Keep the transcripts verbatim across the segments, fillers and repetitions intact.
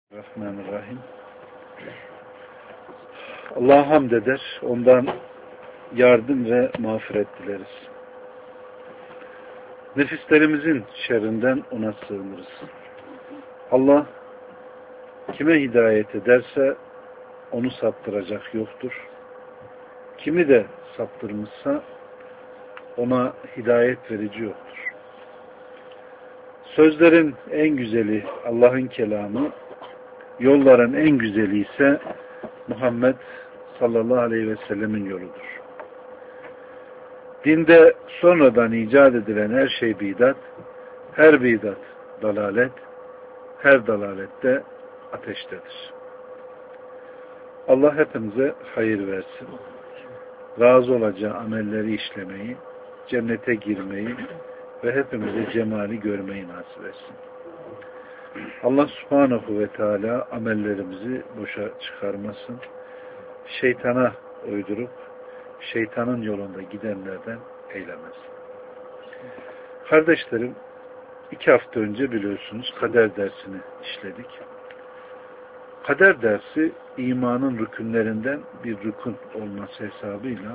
Bismillahirrahmanirrahim. Allah'a hamd eder, ondan yardım ve mağfiret dileriz. Nefislerimizin şerrinden ona sığınırız. Allah kime hidayet ederse onu saptıracak yoktur. Kimi de saptırmışsa ona hidayet verici yoktur. Sözlerin en güzeli Allah'ın kelamı, yolların en güzeli ise Muhammed sallallahu aleyhi ve sellemin yoludur. Dinde sonradan icat edilen her şey bidat, her bidat dalalet, her dalalette ateştedir. Allah hepimize hayır versin. Razı olacağı amelleri işlemeyi, cennete girmeyi ve hepimize cemali görmeyi nasip etsin. Allah subhanahu ve teala amellerimizi boşa çıkarmasın. Şeytana uydurup şeytanın yolunda gidenlerden eylemesin. Kardeşlerim, iki hafta önce biliyorsunuz kader dersini işledik. Kader dersi imanın rükünlerinden bir rükün olması hesabıyla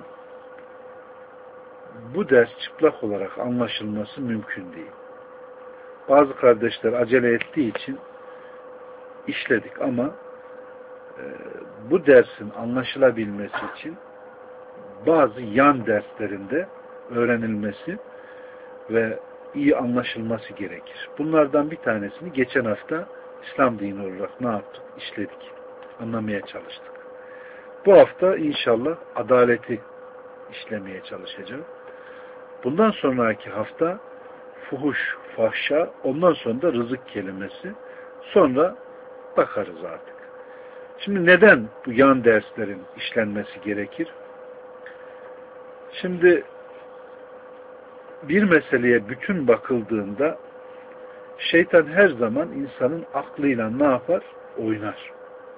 bu ders çıplak olarak anlaşılması mümkün değil. Bazı kardeşler acele ettiği için işledik ama e, bu dersin anlaşılabilmesi için bazı yan derslerinde öğrenilmesi ve iyi anlaşılması gerekir. Bunlardan bir tanesini geçen hafta İslam dini olarak ne yaptık? İşledik. Anlamaya çalıştık. Bu hafta inşallah adaleti işlemeye çalışacağım. Bundan sonraki hafta fuhuş, fahşa, ondan sonra da rızık kelimesi. Sonra bakarız artık. Şimdi neden bu yan derslerin işlenmesi gerekir? Şimdi bir meseleye bütün bakıldığında şeytan her zaman insanın aklıyla ne yapar? Oynar.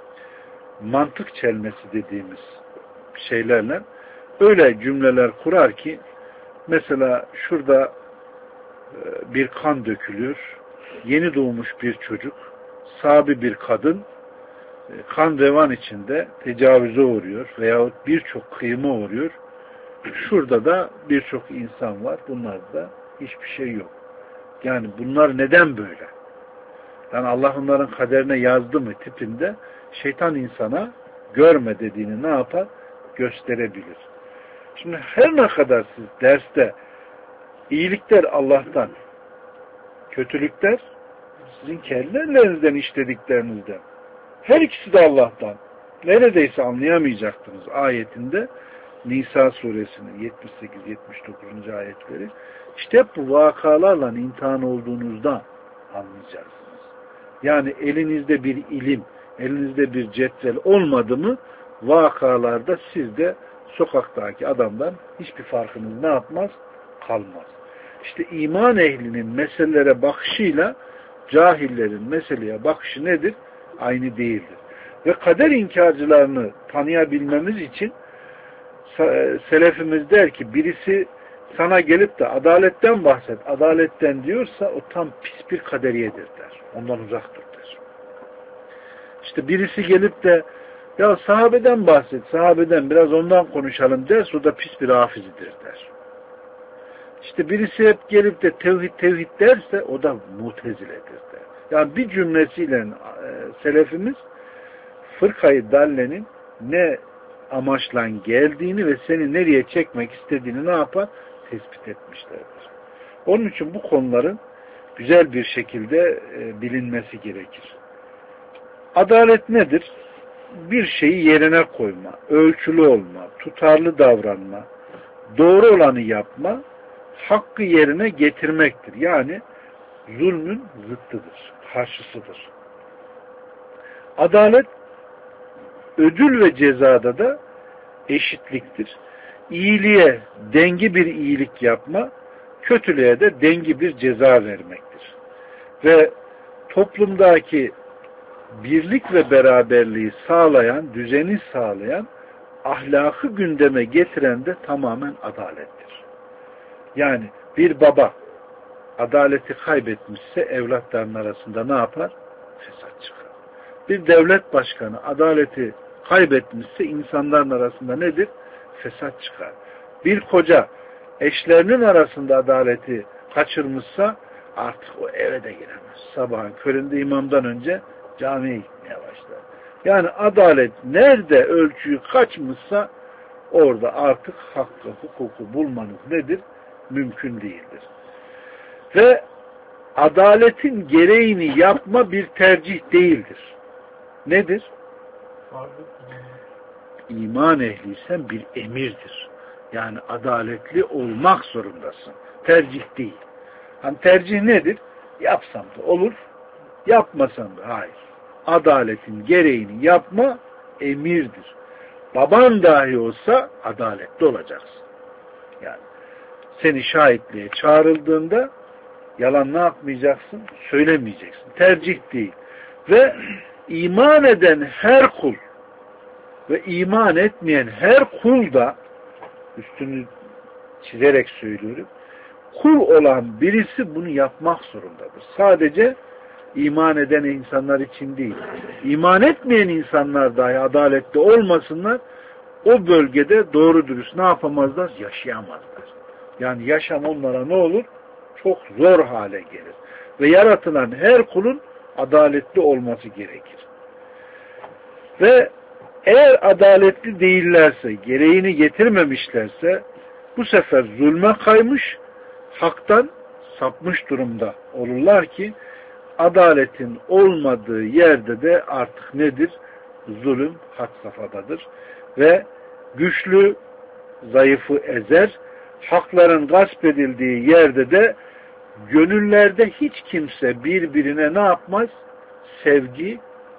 Mantık çelmesi dediğimiz şeylerle öyle cümleler kurar ki mesela şurada bir kan dökülüyor. Yeni doğmuş bir çocuk, sabi bir kadın kan revan içinde tecavüze uğruyor veyahut birçok kıyıma uğruyor. Şurada da birçok insan var. Bunlarda hiçbir şey yok. Yani bunlar neden böyle? Yani Allah onların kaderine yazdı mı tipinde şeytan insana görme dediğini ne yapar? Gösterebilir. Şimdi her ne kadar siz derste iyilikler Allah'tan, kötülükler sizin kendi ellerinizden işlediklerinizden. Her ikisi de Allah'tan. Neredeyse anlayamayacaktınız ayetinde Nisa suresinin yetmiş sekiz yetmiş dokuzuncu ayetleri. İşte hep bu vakalarla imtihan olduğunuzda anlayacaksınız. Yani elinizde bir ilim, elinizde bir cetvel olmadı mı vakalarda siz de sokaktaki adamdan hiçbir farkınız ne yapmaz? Kalmaz. İşte iman ehlinin meselelere bakışıyla cahillerin meseleye bakışı nedir? Aynı değildir. Ve kader inkarcılarını tanıyabilmemiz için selefimiz der ki birisi sana gelip de adaletten bahset, adaletten diyorsa o tam pis bir kaderiyedir der. Ondan uzaktır der. İşte birisi gelip de ya sahabeden bahset, sahabeden biraz ondan konuşalım derse o da pis bir hafizidir der. İşte birisi hep gelip de tevhid tevhid derse o da muteziledir der. Yani bir cümlesiyle e, selefimiz fırkayı dallenin ne amaçla geldiğini ve seni nereye çekmek istediğini ne yapar? Tespit etmişlerdir. Onun için bu konuların güzel bir şekilde e, bilinmesi gerekir. Adalet nedir? Bir şeyi yerine koyma, ölçülü olma, tutarlı davranma, doğru olanı yapma, hakkı yerine getirmektir. Yani zulmün zıttıdır, karşısıdır. Adalet ödül ve cezada da eşitliktir. İyiliğe dengi bir iyilik yapma, kötülüğe de dengi bir ceza vermektir. Ve toplumdaki birlik ve beraberliği sağlayan, düzeni sağlayan, ahlakı gündeme getiren de tamamen adalettir. Yani bir baba adaleti kaybetmişse evlatların arasında ne yapar? Fesat çıkar. Bir devlet başkanı adaleti kaybetmişse insanların arasında nedir? Fesat çıkar. Bir koca eşlerinin arasında adaleti kaçırmışsa artık o eve de giremez. Sabahın köründe imamdan önce camiye gitmeye başlar. Yani adalet nerede ölçüyü kaçmışsa orada artık hakkı, hukuku bulmanız nedir? Mümkün değildir. Ve adaletin gereğini yapma bir tercih değildir. Nedir? İman ehliysen bir emirdir. Yani adaletli olmak zorundasın. Tercih değil. Hani tercih nedir? Yapsam da olur, yapmasam da hayır. Adaletin gereğini yapma emirdir. Baban dahi olsa adaletli olacaksın. Yani seni şahitliğe çağrıldığında yalan ne yapmayacaksın? Söylemeyeceksin. Tercih değil. Ve iman eden her kul ve iman etmeyen her kul da üstünü çizerek söylüyorum. Kul olan birisi bunu yapmak zorundadır. Sadece iman eden insanlar için değil. İman etmeyen insanlar dahi adaletli olmasınlar. O bölgede doğru dürüst ne yapamazlar? Yaşayamazlar. Yani yaşam onlara ne olur? Çok zor hale gelir. Ve yaratılan her kulun adaletli olması gerekir. Ve eğer adaletli değillerse, gereğini getirmemişlerse bu sefer zulme kaymış, haktan sapmış durumda olurlar ki adaletin olmadığı yerde de artık nedir? Zulüm had safhadadır. Ve güçlü zayıfı ezer, hakların gasp edildiği yerde de gönüllerde hiç kimse birbirine ne yapmaz? Sevgi,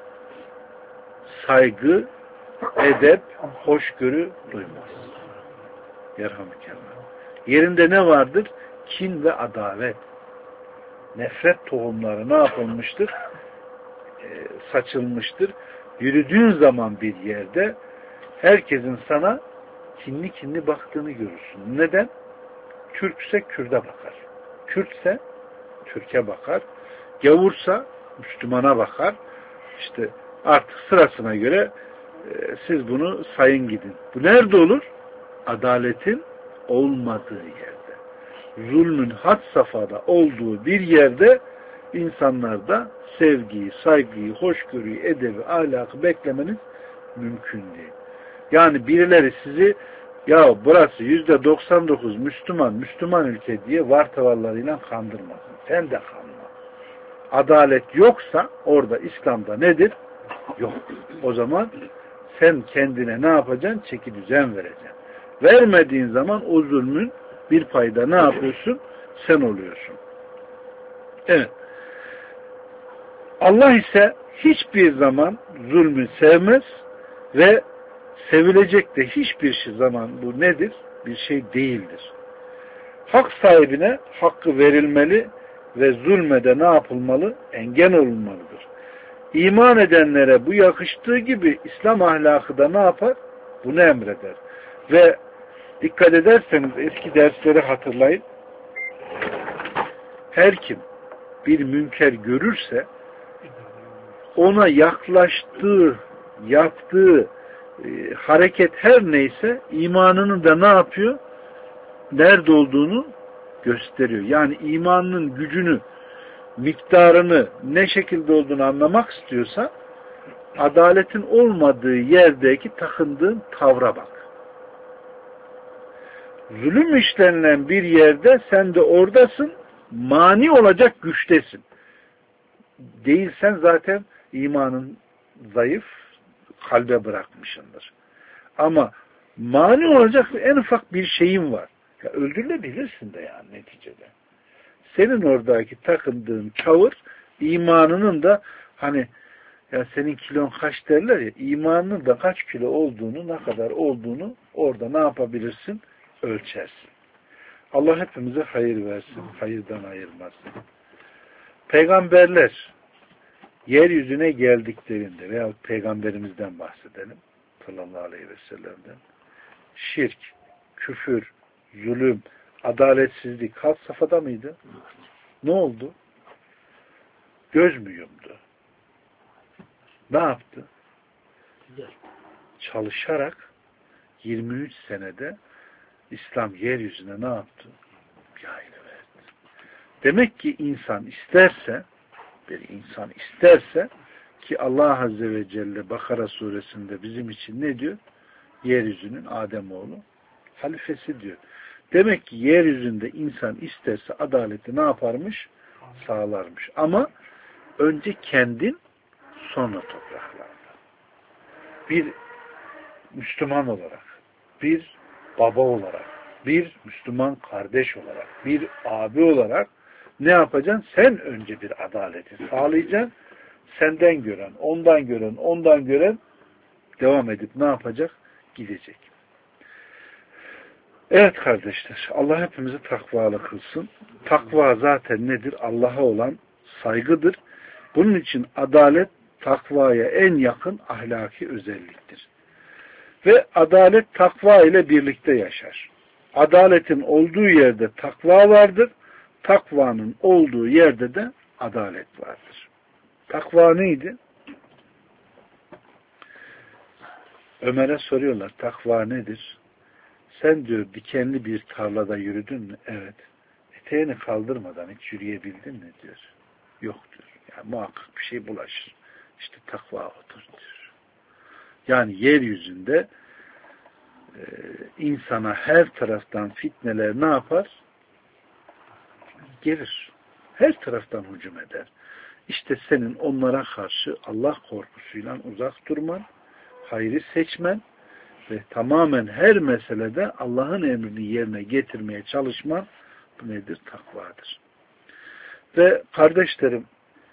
saygı, edep, hoşgörü duymaz. Yerhamdülillah. Yerinde ne vardır? Kin ve adalet. Nefret tohumları ne yapılmıştır? Ee, saçılmıştır. Yürüdüğün zaman bir yerde herkesin sana kinli kinli baktığını görürsün. Neden? Türkse Kürt'e bakar. Kürtse Türk'e bakar. Gavursa Müslümana bakar. İşte artık sırasına göre e, siz bunu sayın gidin. Bu nerede olur? Adaletin olmadığı yerde. Zulmün had safhada olduğu bir yerde insanlarda sevgiyi, saygıyı, hoşgörüyü, edebi, ahlakı beklemeniz mümkün değil. Yani birileri sizi ya burası yüzde doksan dokuz Müslüman, Müslüman ülke diye vartavallarıyla kandırmasın. Sen de kanma. Adalet yoksa orada İslam'da nedir? Yok. O zaman sen kendine ne yapacaksın? Çeki düzen vereceksin. Vermediğin zaman o zulmün bir payda ne yapıyorsun? Sen oluyorsun. Evet. Allah ise hiçbir zaman zulmü sevmez ve sevilecek de hiçbir şey zaman bu nedir? Bir şey değildir. Hak sahibine hakkı verilmeli ve zulmede ne yapılmalı? Engel olunmalıdır. İman edenlere bu yakıştığı gibi İslam ahlakı da ne yapar? Bunu emreder. Ve dikkat ederseniz eski dersleri hatırlayın. Her kim bir münker görürse ona yaklaştığı, yaptığı e, hareket her neyse imanının da ne yapıyor? Nerede olduğunu gösteriyor. Yani imanının gücünü, miktarını, ne şekilde olduğunu anlamak istiyorsa adaletin olmadığı yerdeki takındığın tavra bak. Zulüm işlenilen bir yerde sen de oradasın, mani olacak güçtesin. Değilsen zaten imanın zayıf, kalbe bırakmışsındır. Ama mani olacak en ufak bir şeyin var. Ya öldürülebilirsin de yani neticede. Senin oradaki takındığın tavır imanının da hani ya senin kilon kaç derler ya imanının da kaç kilo olduğunu ne kadar olduğunu orada ne yapabilirsin? Ölçersin. Allah hepimize hayır versin. Hayırdan ayırmasın. Peygamberler yeryüzüne geldiklerinde veya peygamberimizden bahsedelim sallallahu aleyhi ve sellem'den şirk, küfür, zulüm, adaletsizlik had safhada mıydı? Ne oldu? Göz mü yumdu? Ne yaptı? Çalışarak yirmi üç senede İslam yeryüzüne ne yaptı? Yayılıverdi. Demek ki insan isterse, bir insan isterse ki Allah Azze ve Celle Bakara suresinde bizim için ne diyor? Yeryüzünün Ademoğlu halifesi diyor. Demek ki yeryüzünde insan isterse adaleti ne yaparmış? Sağlarmış. Ama önce kendin, sonra topraklarda. Bir Müslüman olarak, bir baba olarak, bir Müslüman kardeş olarak, bir abi olarak ne yapacaksın? Sen önce bir adaleti sağlayacaksın. Senden gören, ondan gören, ondan gören devam edip ne yapacak? Gidecek. Evet kardeşler, Allah hepimizi takvalı kılsın. Takva zaten nedir? Allah'a olan saygıdır. Bunun için adalet takvaya en yakın ahlaki özelliktir. Ve adalet takva ile birlikte yaşar. Adaletin olduğu yerde takva vardır. Takvanın olduğu yerde de adalet vardır. Takva neydi? Ömer'e soruyorlar, takva nedir? Sen diyor dikenli bir tarlada yürüdün mü? Evet. Eteğini kaldırmadan hiç yürüyebildin mi diyor. Yok diyor. Yani muhakkak bir şey bulaşır. İşte takva odur diyor. Yani yeryüzünde e, insana her taraftan fitneler ne yapar? Gelir. Her taraftan hücum eder. İşte senin onlara karşı Allah korkusuyla uzak durman, hayrı seçmen ve tamamen her meselede Allah'ın emrini yerine getirmeye çalışman bu nedir? Takvadır. Ve kardeşlerim,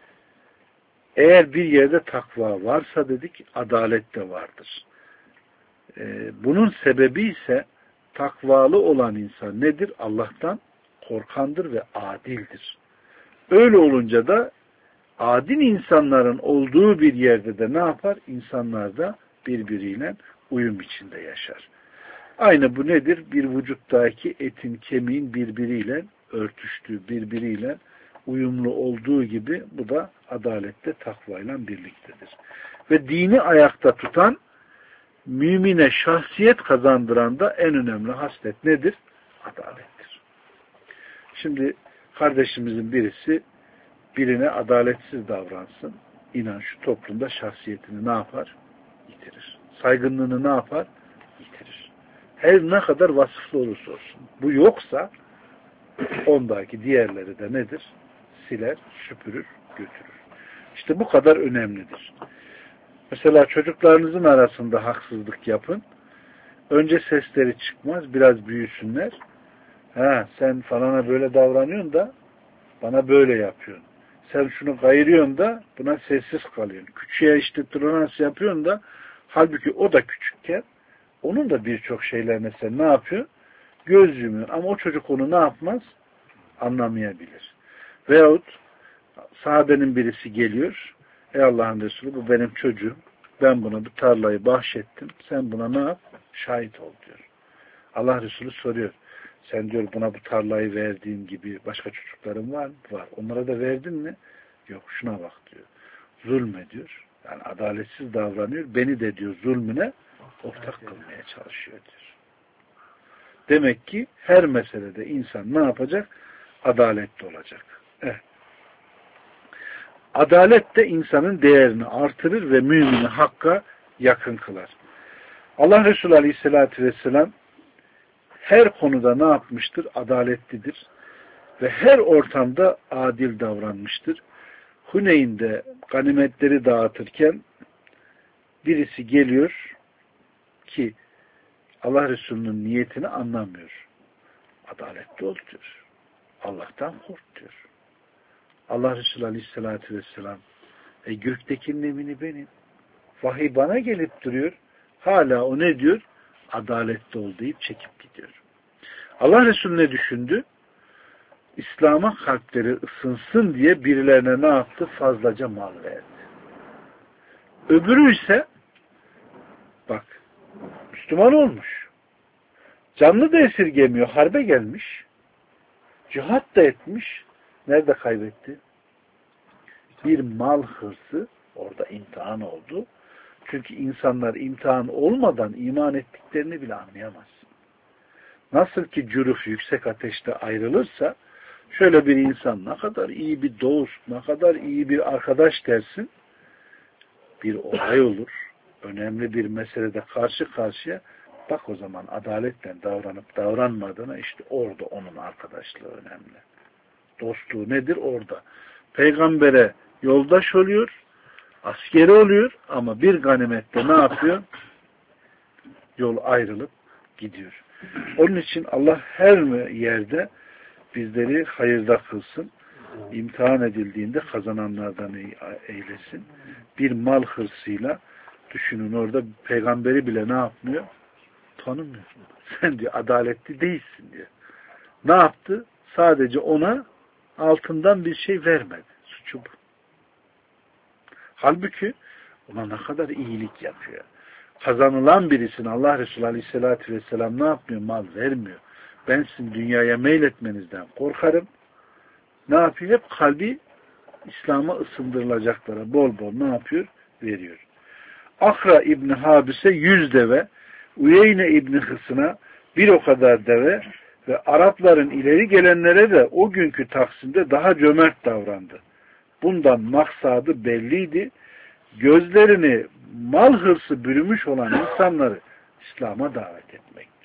eğer bir yerde takva varsa dedik, adalet de vardır. Ee, bunun sebebi ise takvalı olan insan nedir? Allah'tan korkandır ve adildir. Öyle olunca da adil insanların olduğu bir yerde de ne yapar? İnsanlar da birbiriyle uyum içinde yaşar. Aynı bu nedir? Bir vücuttaki etin, kemiğin birbiriyle örtüştüğü, birbiriyle uyumlu olduğu gibi bu da adalette takvayla birliktedir. Ve dini ayakta tutan, mümine şahsiyet kazandıran da en önemli haslet nedir? Adalettir. Şimdi kardeşimizin birisi birine adaletsiz davransın. İnan şu toplumda şahsiyetini ne yapar? Yitirir. Saygınlığını ne yapar? Yitirir. Her ne kadar vasıflı olursa olsun. Bu yoksa ondaki diğerleri de nedir? Siler, süpürür, götürür. İşte bu kadar önemlidir. Mesela çocuklarınızın arasında haksızlık yapın. Önce sesleri çıkmaz, biraz büyüsünler. Ha, sen falana böyle davranıyorsun da bana böyle yapıyorsun. Sen şunu kayırıyorsun da buna sessiz kalıyorsun. Küçüğe işte tolerans yapıyorsun da halbuki o da küçükken onun da birçok şeylerine sen ne yapıyor? Göz yumuyor. Ama o çocuk onu ne yapmaz? Anlamayabilir. Veyahut sahabenin birisi geliyor. Ey Allah'ın Resulü bu benim çocuğum. Ben buna bu tarlayı bahşettim. Sen buna ne yap? Şahit ol diyor. Allah Resulü soruyor. Sen diyor buna bu tarlayı verdiğin gibi başka çocukların var mı? Var. Onlara da verdin mi? Yok. Şuna bak diyor. Zulme diyor. Yani adaletsiz davranıyor. Beni de diyor zulmüne ortak kılmaya çalışıyor diyor. Demek ki her meselede insan ne yapacak? Adaletli olacak. Evet. Adalet de insanın değerini artırır ve mümini hakka yakın kılar. Allah Resulü Aleyhisselatü Vesselam her konuda ne yapmıştır? Adaletlidir. Ve her ortamda adil davranmıştır. Huneyn'de ganimetleri dağıtırken birisi geliyor ki Allah Resulü'nün niyetini anlamıyor. Adaletli ol diyor. Allah'tan kork diyor. Allah Resulü Aleyhisselatü Vesselam e, göktekinin emini benim. Vahiy bana gelip duruyor. Hala o ne diyor? Adaletli ol deyip çekip gidiyor. Allah Resulü ne düşündü? İslam'a kalpleri ısınsın diye birilerine ne yaptı? Fazlaca mal verdi. Öbürü ise bak Müslüman olmuş. Canlı da esirgemiyor. Harbe gelmiş. Cihat da etmiş. Nerede kaybetti? Bir mal hırsı Orada imtihan oldu. Çünkü insanlar imtihan olmadan iman ettiklerini bile anlayamaz. Nasıl ki cüruf yüksek ateşte ayrılırsa, şöyle bir insan ne kadar iyi bir dost, ne kadar iyi bir arkadaş dersin, bir olay olur, önemli bir meselede karşı karşıya, bak o zaman adaletle davranıp davranmadığına, işte orada onun arkadaşlığı önemli. Dostluğu nedir? Orada. Peygambere yoldaş oluyor, askeri oluyor ama bir ganimette ne yapıyor? Yol ayrılıp gidiyor. Onun için Allah her yerde bizleri hayırda kılsın. İmtihan edildiğinde kazananlardan eylesin. Bir mal hırsıyla düşünün, orada peygamberi bile ne yapmıyor? Tanımıyor. Sen diyor adaletli değilsin diyor. Ne yaptı? Sadece ona altından bir şey vermedi. Suçu bu. Halbuki ona ne kadar iyilik yapıyor. Kazanılan birisine Allah Resulü Aleyhisselatü Vesselam ne yapmıyor? Mal vermiyor. Ben sizin dünyaya meyletmenizden korkarım. Ne yapıyor? Hep kalbi İslam'a ısındırılacaklara bol bol ne yapıyor? Veriyor. Akra İbni Habis'e yüz deve, Uyeyne İbni Hısın'a bir o kadar deve ve Arapların ileri gelenlere de o günkü Taksim'de daha cömert davrandı. Bundan maksadı belliydi. Gözlerini mal hırsı bürümüş olan insanları İslam'a davet etmekti.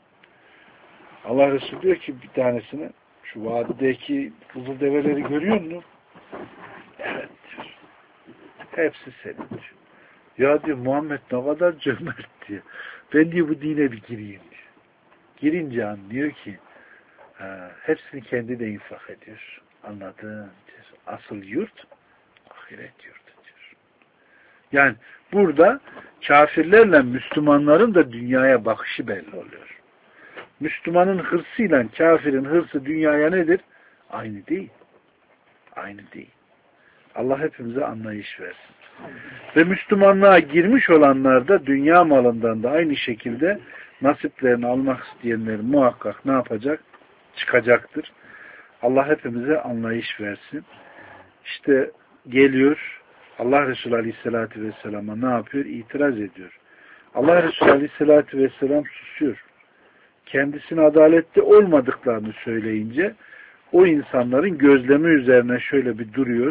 Allah Resulü diyor ki bir tanesine, şu vadideki kızıl develeri görüyor musun? Evet diyor. Hepsi senin diyor. Ya diyor Muhammed ne kadar cömert diyor. Ben diyor bu dine bir gireyim diyor. Girince anlıyor ki ha, hepsini kendi de infak ediyor. Anladın diyor. Asıl yurt ahiret yurdu diyor. Yani burada kafirlerle Müslümanların da dünyaya bakışı belli oluyor. Müslümanın hırsıyla kafirin hırsı dünyaya nedir? Aynı değil. Aynı değil. Allah hepimize anlayış versin. Ve Müslümanlığa girmiş olanlar da dünya malından da aynı şekilde nasiplerini almak isteyenler muhakkak ne yapacak? Çıkacaktır. Allah hepimize anlayış versin. İşte geliyor Allah Resulü Aleyhisselatü Vesselam'a ne yapıyor? İtiraz ediyor. Allah Resulü Aleyhisselatü Vesselam susuyor. Kendisine adaletli olmadıklarını söyleyince o insanların gözlemi üzerine şöyle bir duruyor.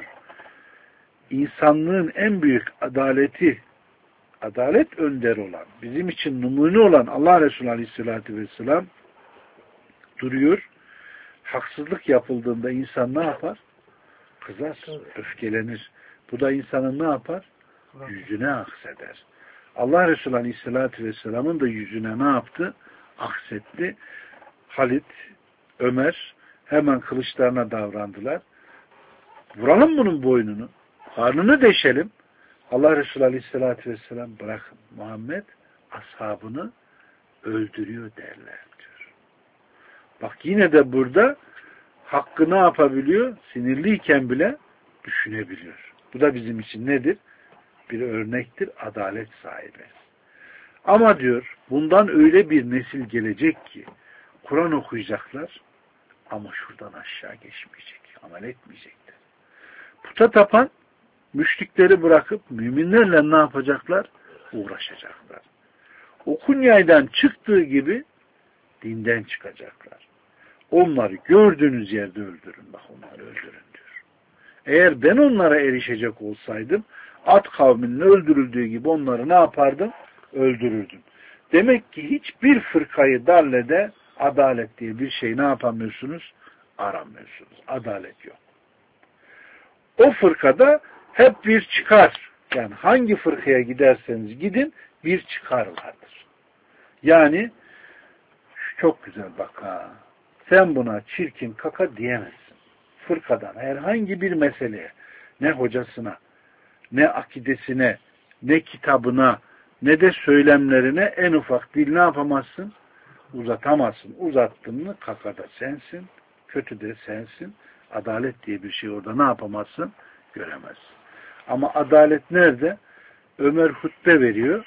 İnsanlığın en büyük adaleti, adalet önderi olan, bizim için numune olan Allah Resulü Aleyhisselatü Vesselam duruyor. Haksızlık yapıldığında insan ne yapar? Kızar, öfkelenir. Bu da insanın ne yapar? Yüzüne akseder. Allah Resulü Aleyhisselatü Vesselam'ın da yüzüne ne yaptı? Aksetti. Halit, Ömer hemen kılıçlarına davrandılar. Vuralım bunun boynunu. Karnını deşelim. Allah Resulü Aleyhisselatü Vesselam bırakın. Muhammed ashabını öldürüyor derler diyor. Bak yine de burada hakkı ne yapabiliyor? Sinirliyken bile düşünebiliyor. Bu da bizim için nedir? Bir örnektir. Adalet sahibi. Ama diyor bundan öyle bir nesil gelecek ki Kur'an okuyacaklar ama şuradan aşağı geçmeyecek. Amel etmeyecekler. Puta tapan müşrikleri bırakıp müminlerle ne yapacaklar? Uğraşacaklar. O kunyaydan çıktığı gibi dinden çıkacaklar. Onları gördüğünüz yerde öldürün. Bak onları öldürün diyor. Eğer ben onlara erişecek olsaydım Ad kavminin öldürüldüğü gibi onları ne yapardım? Öldürürdüm. Demek ki hiçbir fırkayı dallede adalet diye bir şey ne yapamıyorsunuz? Aramıyorsunuz. Adalet yok. O fırkada hep bir çıkar. Yani hangi fırkaya giderseniz gidin bir çıkar vardır. Yani çok güzel bak ha. Sen buna çirkin kaka diyemezsin. Fırkadan herhangi bir meseleye, ne hocasına, ne akidesine, ne kitabına, ne de söylemlerine en ufak dil ne yapamazsın? Uzatamazsın. Uzattın mı kakada sensin, kötü de sensin. Adalet diye bir şey orada ne yapamazsın? Göremezsin. Ama adalet nerede? Ömer hutbe veriyor.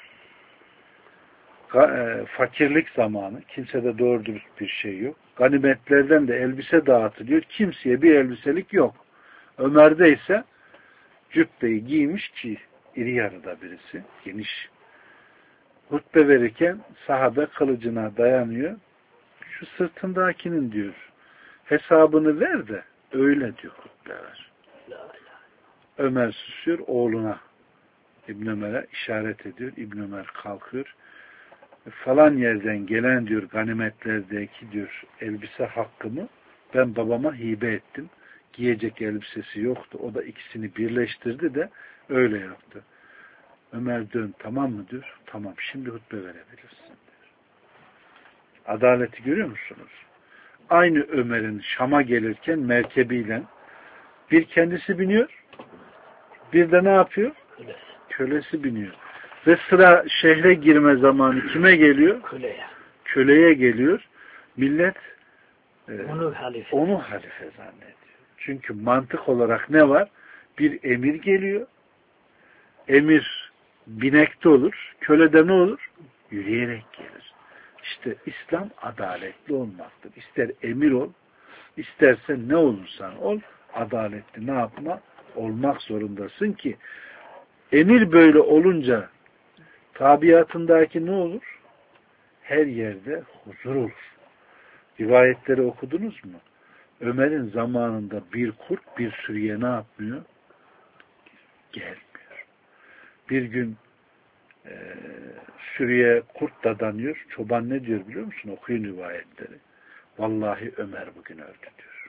Fakirlik zamanı. Kimsede doğru dürüst bir şey yok. Ganimetlerden de elbise dağıtılıyor. Kimseye bir elbiselik yok. Ömer'de ise cübbeyi giymiş ki iri yarıda birisi, geniş. Hutbe verirken sahabe kılıcına dayanıyor. Şu sırtındakinin diyor hesabını ver de öyle diyor hutbe ver. Ömer susuyor, oğluna İbn Ömer'e işaret ediyor. İbn Ömer kalkıyor. Falan yerden gelen diyor ganimetlerdeki diyor elbise hakkımı ben babama hibe ettim. Giyecek elbisesi yoktu. O da ikisini birleştirdi de öyle yaptı. Ömer dön tamam mı diyor. Tamam şimdi hutbe verebilirsin diyor. Adaleti görüyor musunuz? Aynı Ömer'in Şam'a gelirken merkebiyle bir kendisi biniyor, bir de ne yapıyor? Kölesi, Kölesi biniyor. Ve sıra şehre girme zamanı kime geliyor? Köleye. Köleye geliyor. Millet e, onu, halife. onu halife zannediyor. Çünkü mantık olarak ne var? Bir emir geliyor. Emir binekte olur. Kölede ne olur? Yürüyerek gelir. İşte İslam adaletli olmaktır. İster emir ol, istersen ne olursan ol, adaletli ne yapma? Olmak zorundasın ki emir böyle olunca tabiatındaki ne olur? Her yerde huzur olur. Rivayetleri okudunuz mu? Ömer'in zamanında bir kurt bir sürüye ne yapmıyor? Gelmiyor. Bir gün e, sürüye kurt dadanıyor. Çoban ne diyor biliyor musun? Okuyun rivayetleri. Vallahi Ömer bugün öldü diyor.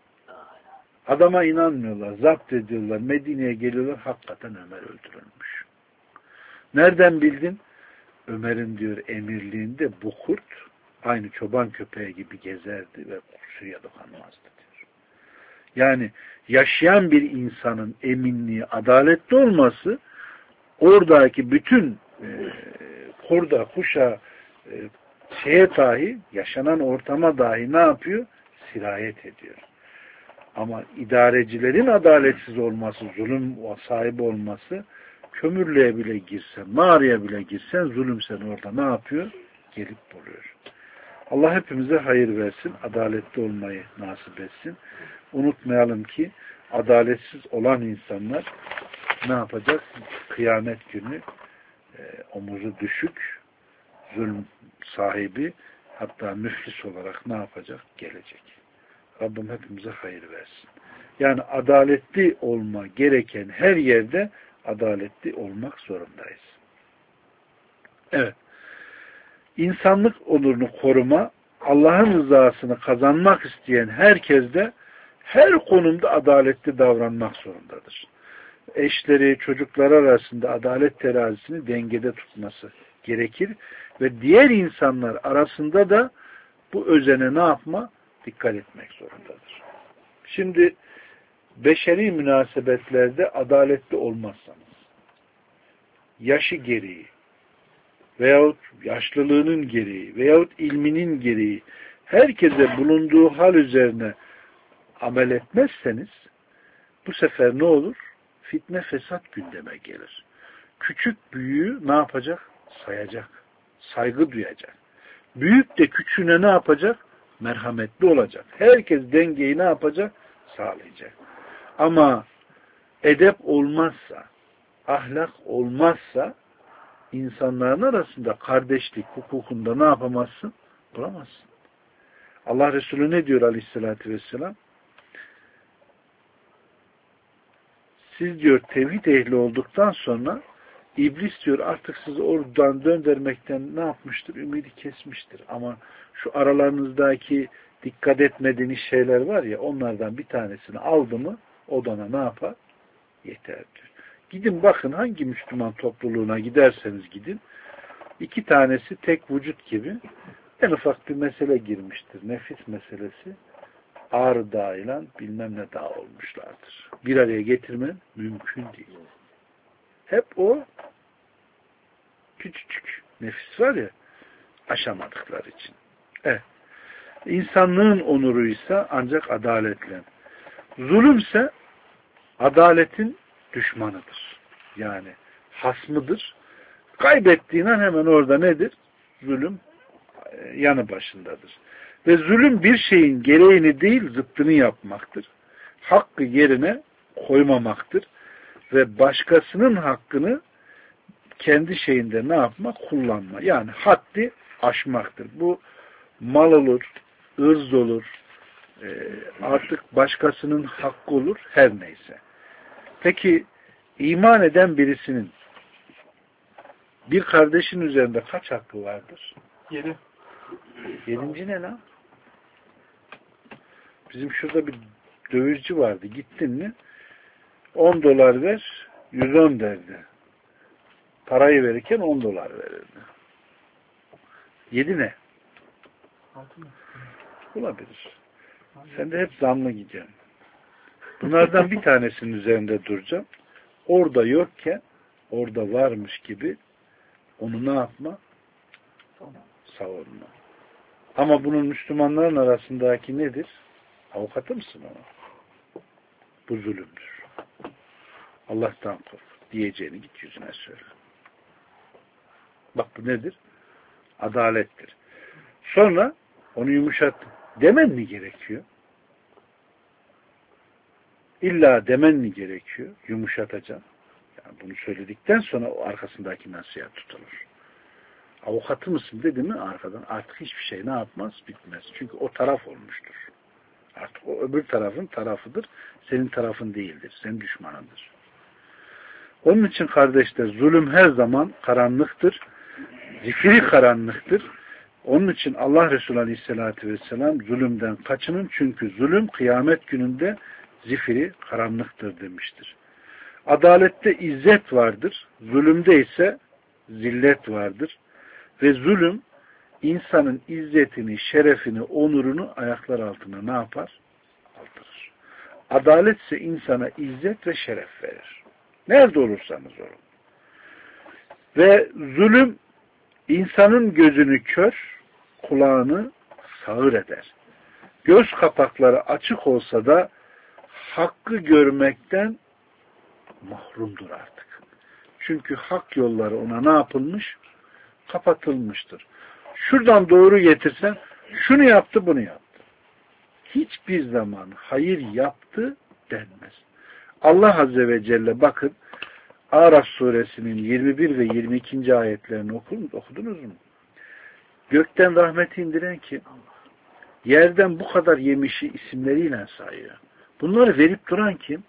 Adama inanmıyorlar. Zapt ediyorlar. Medine'ye geliyorlar. Hakikaten Ömer öldürülmüş. Nereden bildin? Ömer'in diyor emirliğinde bu kurt aynı çoban köpeği gibi gezerdi ve sürüye dokunmazdı diyor. Yani yaşayan bir insanın eminliği, adaletli olması oradaki bütün e, kurda, kuşa, e, şeye dahi, yaşanan ortama dahi ne yapıyor? Sirayet ediyor. Ama idarecilerin adaletsiz olması, zulüm sahibi olması, kömürlüğe bile girsen, mağaraya bile girsen, zulüm seni orada ne yapıyor? Gelip buluyor. Allah hepimize hayır versin, adaletli olmayı nasip etsin. Unutmayalım ki adaletsiz olan insanlar ne yapacak? Kıyamet günü e, omuzu düşük, zulüm sahibi, hatta müflis olarak ne yapacak? Gelecek. Rabbim hepimize hayır versin. Yani adaletli olma gereken her yerde adaletli olmak zorundayız. Evet. İnsanlık onurunu koruma, Allah'ın rızasını kazanmak isteyen herkes de her konumda adaletli davranmak zorundadır. Eşleri, çocukları arasında adalet terazisini dengede tutması gerekir ve diğer insanlar arasında da bu özene ne yapma? Dikkat etmek zorundadır. Şimdi beşeri münasebetlerde adaletli olmazsanız, yaşı gereği veyahut yaşlılığının gereği veyahut ilminin gereği herkese bulunduğu hal üzerine amel etmezseniz bu sefer ne olur? Fitne fesat gündeme gelir. Küçük büyüğü ne yapacak? Sayacak. Saygı duyacak. Büyük de küçüğüne ne yapacak? Merhametli olacak. Herkes dengeyi ne yapacak? Sağlayacak. Ama edep olmazsa, ahlak olmazsa insanların arasında kardeşlik hukukunda ne yapamazsın? Bulamazsın. Allah Resulü ne diyor aleyhissalatü vesselam? Siz diyor tevhid ehli olduktan sonra İblis diyor artık sizi oradan döndürmekten ne yapmıştır? Ümidi kesmiştir. Ama şu aralarınızdaki dikkat etmediğiniz şeyler var ya, onlardan bir tanesini aldı mı odana ne yapar? Yeter diyor. Gidin bakın hangi Müslüman topluluğuna giderseniz gidin. İki tanesi tek vücut gibi en ufak bir mesele girmiştir. Nefis meselesi. Ağrı Dağı ile bilmem ne dağ olmuşlardır. Bir araya getirmen mümkün değil. Hep o küçücük nefis var ya, aşamadıkları için. Evet. İnsanlığın onuruysa ancak adaletle. Zulümse adaletin düşmanıdır. Yani hasmıdır. Kaybettiğin an hemen orada nedir? Zulüm yanı başındadır. Ve zulüm bir şeyin gereğini değil zıttını yapmaktır. Hakkı yerine koymamaktır. ve başkasının hakkını kendi şeyinde ne yapma? Kullanma. Yani haddi aşmaktır. Bu mal olur, ırz olur, artık başkasının hakkı olur, her neyse. Peki iman eden birisinin bir kardeşin üzerinde kaç hakkı vardır? Yedi. Yedinci ne lan? Bizim şurada bir dövizci vardı. Gittin mi on dolar ver, yüz on derdi. Parayı verirken on dolar verirdi. Yedi ne? Altı mı? Olabilir. Sen de hep zamlı gideceksin. Bunlardan bir tanesinin üzerinde duracağım. Orada yokken orada varmış gibi onu ne yapma? Savunma. Ama bunun Müslümanların arasındaki nedir? Avukatı mısın ona? Bu zulümdür. Allah'tan kork. Diyeceğini git yüzüne söyle. Bak bu nedir? Adalettir. Sonra onu yumuşat. Demen mi gerekiyor? İlla demen mi gerekiyor? Yumuşatacaksın. Yani bunu söyledikten sonra o arkasındaki nasihat tutulur. Avukatı mısın dedi mi arkadan artık hiçbir şey ne yapmaz? Bitmez. Çünkü o taraf olmuştur. Artık o öbür tarafın tarafıdır. Senin tarafın değildir. Senin düşmanındır. Onun için kardeşler zulüm her zaman karanlıktır. Zifiri karanlıktır. Onun için Allah Resulü Aleyhisselatü Vesselam zulümden kaçının çünkü zulüm kıyamet gününde zifiri karanlıktır demiştir. Adalette izzet vardır. Zulümde ise zillet vardır. Ve zulüm insanın izzetini, şerefini, onurunu ayaklar altına ne yapar? Aldırır. Adalet ise insana izzet ve şeref verir. Nerede olursanız olun. Ve zulüm insanın gözünü kör, kulağını sağır eder. Göz kapakları açık olsa da hakkı görmekten mahrumdur artık. Çünkü hak yolları ona ne yapılmış? Kapatılmıştır. Şuradan doğru getirsen şunu yaptı, bunu yaptı. Hiçbir zaman hayır yaptı denmez. Allah Azze ve Celle bakın Araf suresinin yirmi bir ve yirmi ikinci ayetlerini okudunuz mu? Gökten rahmeti indiren kim? Yerden bu kadar yemişi isimleriyle sayıyor. Bunları verip duran kim?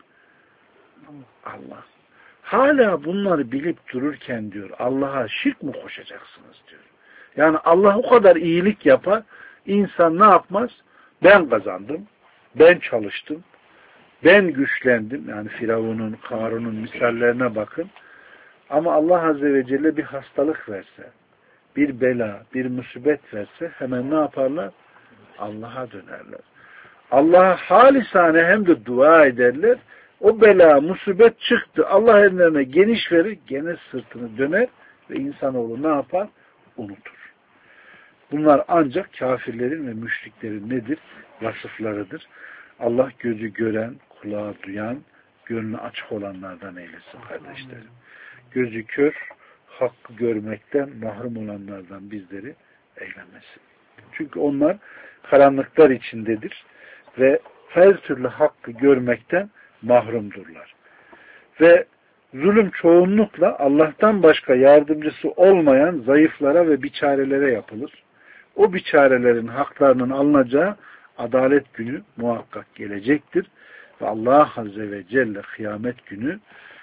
Allah. Hala bunları bilip dururken diyor Allah'a şirk mi koşacaksınız diyor. Yani Allah o kadar iyilik yapar, insan ne yapmaz? Ben kazandım, ben çalıştım, ben güçlendim. Yani Firavun'un, Karun'un misallerine bakın. Ama Allah Azze ve Celle bir hastalık verse, bir bela, bir musibet verse hemen ne yaparlar? Allah'a dönerler. Allah'a halisane hem de dua ederler. O bela, musibet çıktı. Allah ellerine geniş verir, gene sırtını döner ve insanoğlu ne yapar? Unutur. Bunlar ancak kafirlerin ve müşriklerin nedir? Vasıflarıdır. Allah gözü gören, kulağı duyan, gönlü açık olanlardan eylesin kardeşlerim. Gözü kör, hakkı görmekten mahrum olanlardan bizleri eylemesin. Çünkü onlar karanlıklar içindedir ve her türlü hakkı görmekten mahrumdurlar. Ve zulüm çoğunlukla Allah'tan başka yardımcısı olmayan zayıflara ve biçarelere yapılır. O biçarelerin haklarının alınacağı adalet günü muhakkak gelecektir. Ve Allah Azze ve Celle kıyamet günü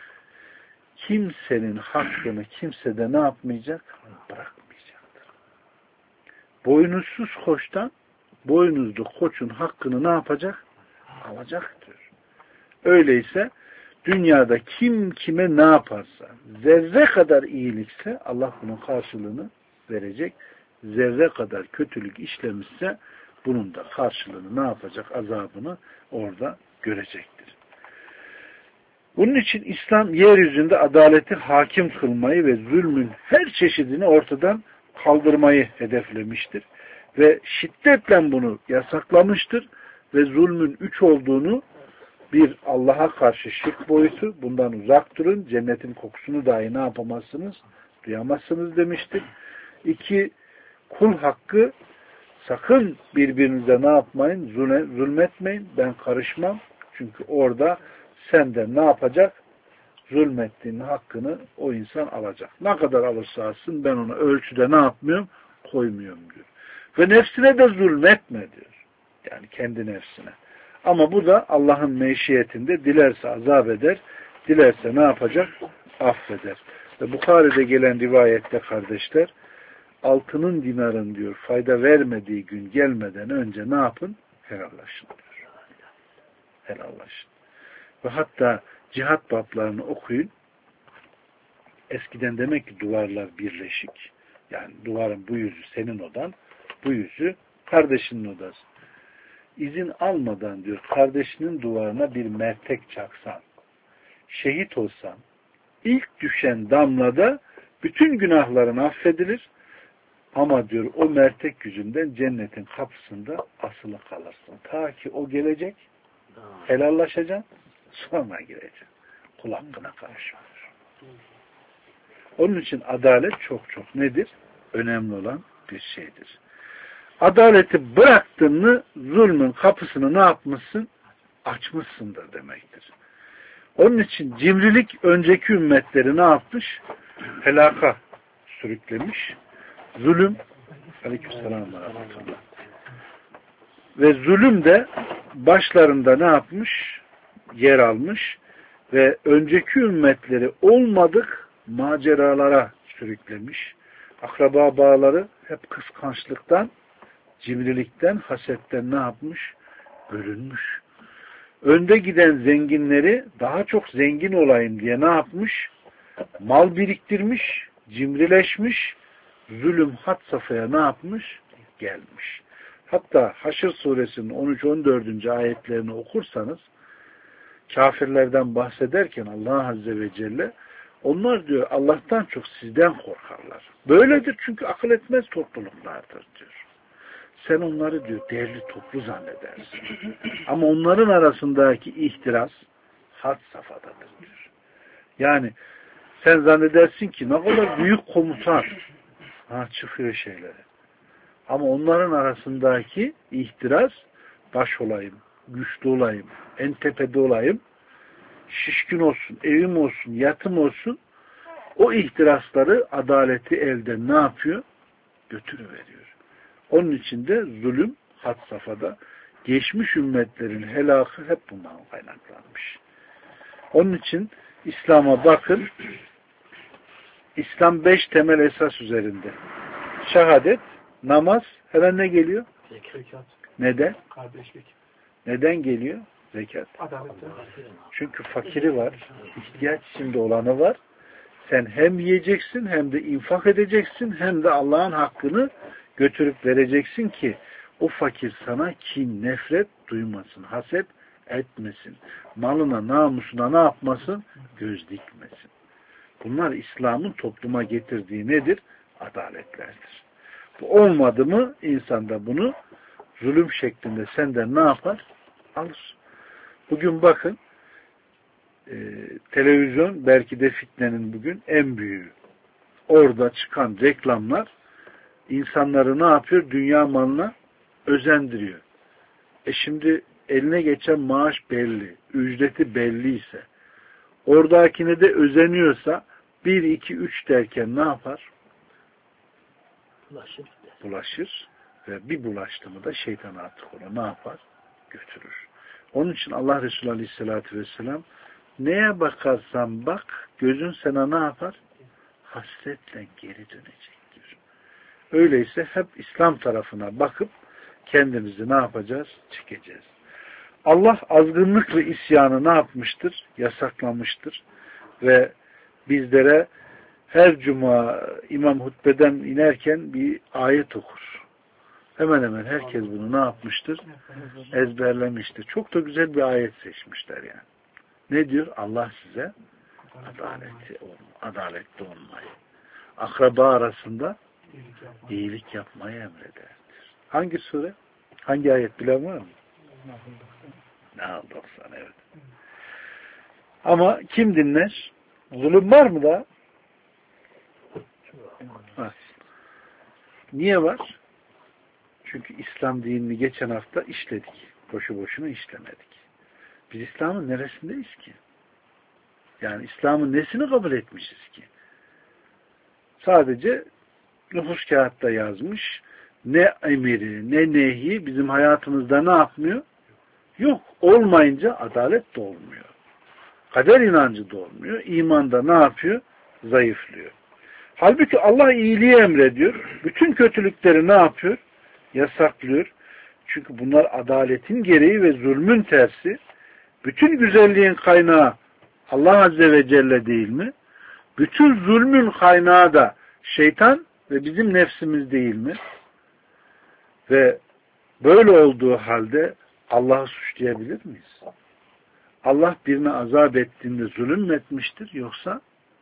kimsenin hakkını kimsede ne yapmayacak? Bırakmayacaktır. Boynuzsuz koçtan boynuzlu koçun hakkını ne yapacak? Alacaktır. Öyleyse dünyada kim kime ne yaparsa zerre kadar iyilikse Allah bunun karşılığını verecek. Zerre kadar kötülük işlemişse bunun da karşılığını ne yapacak? Azabını orada görecektir. Bunun için İslam yeryüzünde adaleti hakim kılmayı ve zulmün her çeşidini ortadan kaldırmayı hedeflemiştir. Ve şiddetle bunu yasaklamıştır ve zulmün üç olduğunu bir Allah'a karşı şirk boyutu, bundan uzak durun, cennetin kokusunu dahi ne yapamazsınız? Duyamazsınız demiştir. İki, kul hakkı, sakın birbirinize ne yapmayın? Zulmetmeyin, ben karışmam. Çünkü orada senden ne yapacak? zulmettiğinin hakkını o insan alacak. Ne kadar alırsa alsın ben ona ölçüde ne yapmıyorum? Koymuyorum diyor. Ve nefsine de zulmetme diyor. Yani kendi nefsine. Ama bu da Allah'ın meşiyetinde dilerse azap eder, dilerse ne yapacak? Affeder. Ve Bukhari'de gelen rivayette kardeşler, altının dinarın diyor fayda vermediği gün gelmeden önce ne yapın? Helallaşın diyor. Helallaşın. Ve hatta cihat bablarını okuyun. Eskiden demek ki duvarlar birleşik. Yani duvarın bu yüzü senin odan, bu yüzü kardeşinin odası. İzin almadan diyor kardeşinin duvarına bir mertek çaksan, şehit olsan, ilk düşen damlada bütün günahların affedilir. Ama diyor o mertek yüzünden cennetin kapısında asılı kalırsın. Ta ki o gelecek, helallaşacaksın, sonra gireceksin. Kul hakkına karışmıyor. Onun için adalet çok çok nedir? Önemli olan bir şeydir. Adaleti bıraktın mı zulmün kapısını ne yapmışsın? Açmışsındır demektir. Onun için cimrilik önceki ümmetleri ne yapmış? Helaka sürüklemiş. Zulüm aleykümselam ve zulüm de başlarında ne yapmış? Yer almış ve önceki ümmetleri olmadık maceralara sürüklemiş. Akraba bağları hep kıskançlıktan, cimrilikten, hasetten ne yapmış? Bölünmüş. Önde giden zenginleri daha çok zengin olayım diye ne yapmış? Mal biriktirmiş, cimrileşmiş, zulüm had safhaya ne yapmış? Gelmiş. Hatta Haşr suresinin on üç on dördüncü ayetlerini okursanız kafirlerden bahsederken Allah Azze ve Celle onlar diyor Allah'tan çok sizden korkarlar. Böyledir çünkü akıl etmez topluluklardır diyor. Sen onları diyor değerli toplu zannedersin. Ama onların arasındaki ihtiras had safhadadır diyor. Yani sen zannedersin ki ne kadar büyük komutan ha, çıkıyor şeyleri. Ama onların arasındaki ihtiras baş olayım, güçlü olayım, en tepede olayım, şişkin olsun, evim olsun, yatım olsun, o ihtirasları adaleti elden ne yapıyor? Götürüveriyor. Onun için de zulüm had safhada. Geçmiş ümmetlerin helakı hep bundan kaynaklanmış. Onun için İslam'a bakın. İslam beş temel esas üzerinde. Şehadet, namaz, hemen ne geliyor? Zekat. Neden? Kardeşlik. Neden geliyor? Zekat. Adalet. Çünkü fakiri var, ihtiyaç içinde olanı var. Sen hem yiyeceksin, hem de infak edeceksin, hem de Allah'ın hakkını götürüp vereceksin ki o fakir sana kin, nefret duymasın, haset etmesin. Malına, namusuna ne yapmasın? Göz dikmesin. Bunlar İslam'ın topluma getirdiği nedir? Adaletlerdir. Bu olmadı mı insanda bunu zulüm şeklinde senden ne yapar? Alır. Bugün bakın e, televizyon belki de fitnenin bugün en büyüğü. Orada çıkan reklamlar insanları ne yapıyor? Dünya malına özendiriyor. E şimdi eline geçen maaş belli, ücreti belliyse, oradakine de özeniyorsa bir, iki, üç derken ne yapar? Bulaşır. Bulaşır ve bir bulaştı mı da şeytan artık onu ne yapar? Götürür. Onun için Allah Resulü Aleyhisselatü Vesselam neye bakarsan bak gözün sana ne yapar? Hasretle geri dönecektir. Öyleyse hep İslam tarafına bakıp kendimizi ne yapacağız? Çekeceğiz. Allah azgınlık ve isyanı ne yapmıştır? Yasaklamıştır. Ve bizlere her cuma imam hutbeden inerken bir ayet okur. Hemen hemen herkes bunu ne yapmıştır? Ezberlemiştir. Çok da güzel bir ayet seçmişler yani. Ne diyor? Allah size adaleti, adaletli olmayı, akraba arasında iyilik yapmayı emrederdir. Hangi sure? Hangi ayet bilen var mı? Nahl doksan evet. Ama kim dinler? Zulüm var mı da? Var. Niye var? Çünkü İslam dinini geçen hafta işledik. Boşu boşuna işlemedik. Biz İslam'ın neresindeyiz ki? Yani İslam'ın nesini kabul etmişiz ki? Sadece nüfus kağıtta yazmış. Ne emiri, ne nehi bizim hayatımızda ne yapmıyor? Yok. Olmayınca adalet de olmuyor. Kader inancı da olmuyor. İman da ne yapıyor? Zayıflıyor. Halbuki Allah iyiliği emrediyor. Bütün kötülükleri ne yapıyor? Yasaklıyor. Çünkü bunlar adaletin gereği ve zulmün tersi. Bütün güzelliğin kaynağı Allah Azze ve Celle değil mi? Bütün zulmün kaynağı da şeytan ve bizim nefsimiz değil mi? Ve böyle olduğu halde Allah'ı suçlayabilir miyiz? Allah birine azap ettiğinde zulüm mü etmiştir yoksa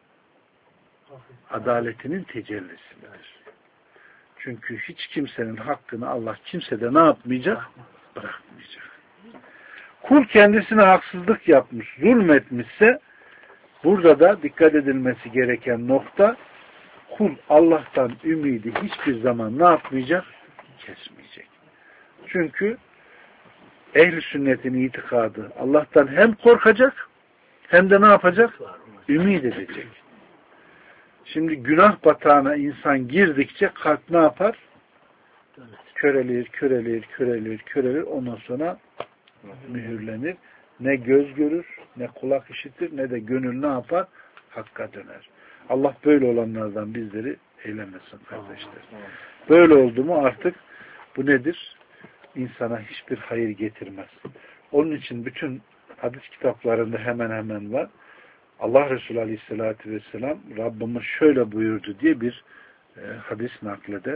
adaletinin tecellisi midir? Çünkü hiç kimsenin hakkını Allah kimsede ne yapmayacak? Bırakmayacak. Kul kendisine haksızlık yapmış, zulmetmişse burada da dikkat edilmesi gereken nokta kul Allah'tan ümidi hiçbir zaman ne yapmayacak? Kesmeyecek. Çünkü ehl-i sünnetin itikadı Allah'tan hem korkacak hem de ne yapacak? Ümid edecek. Şimdi günah batağına insan girdikçe kalp ne yapar? Körelir, körelir, körelir, körelir. Ondan sonra mühürlenir. Ne göz görür, ne kulak işitir, ne de gönül ne yapar? Hakka döner. Allah böyle olanlardan bizleri eylemesin kardeşler. Böyle oldu mu artık bu nedir? İnsana hiçbir hayır getirmez. Onun için bütün hadis kitaplarında hemen hemen var. Allah Resulü Aleyhisselatü Vesselam Rabbimiz şöyle buyurdu diye bir e, hadis nakleder.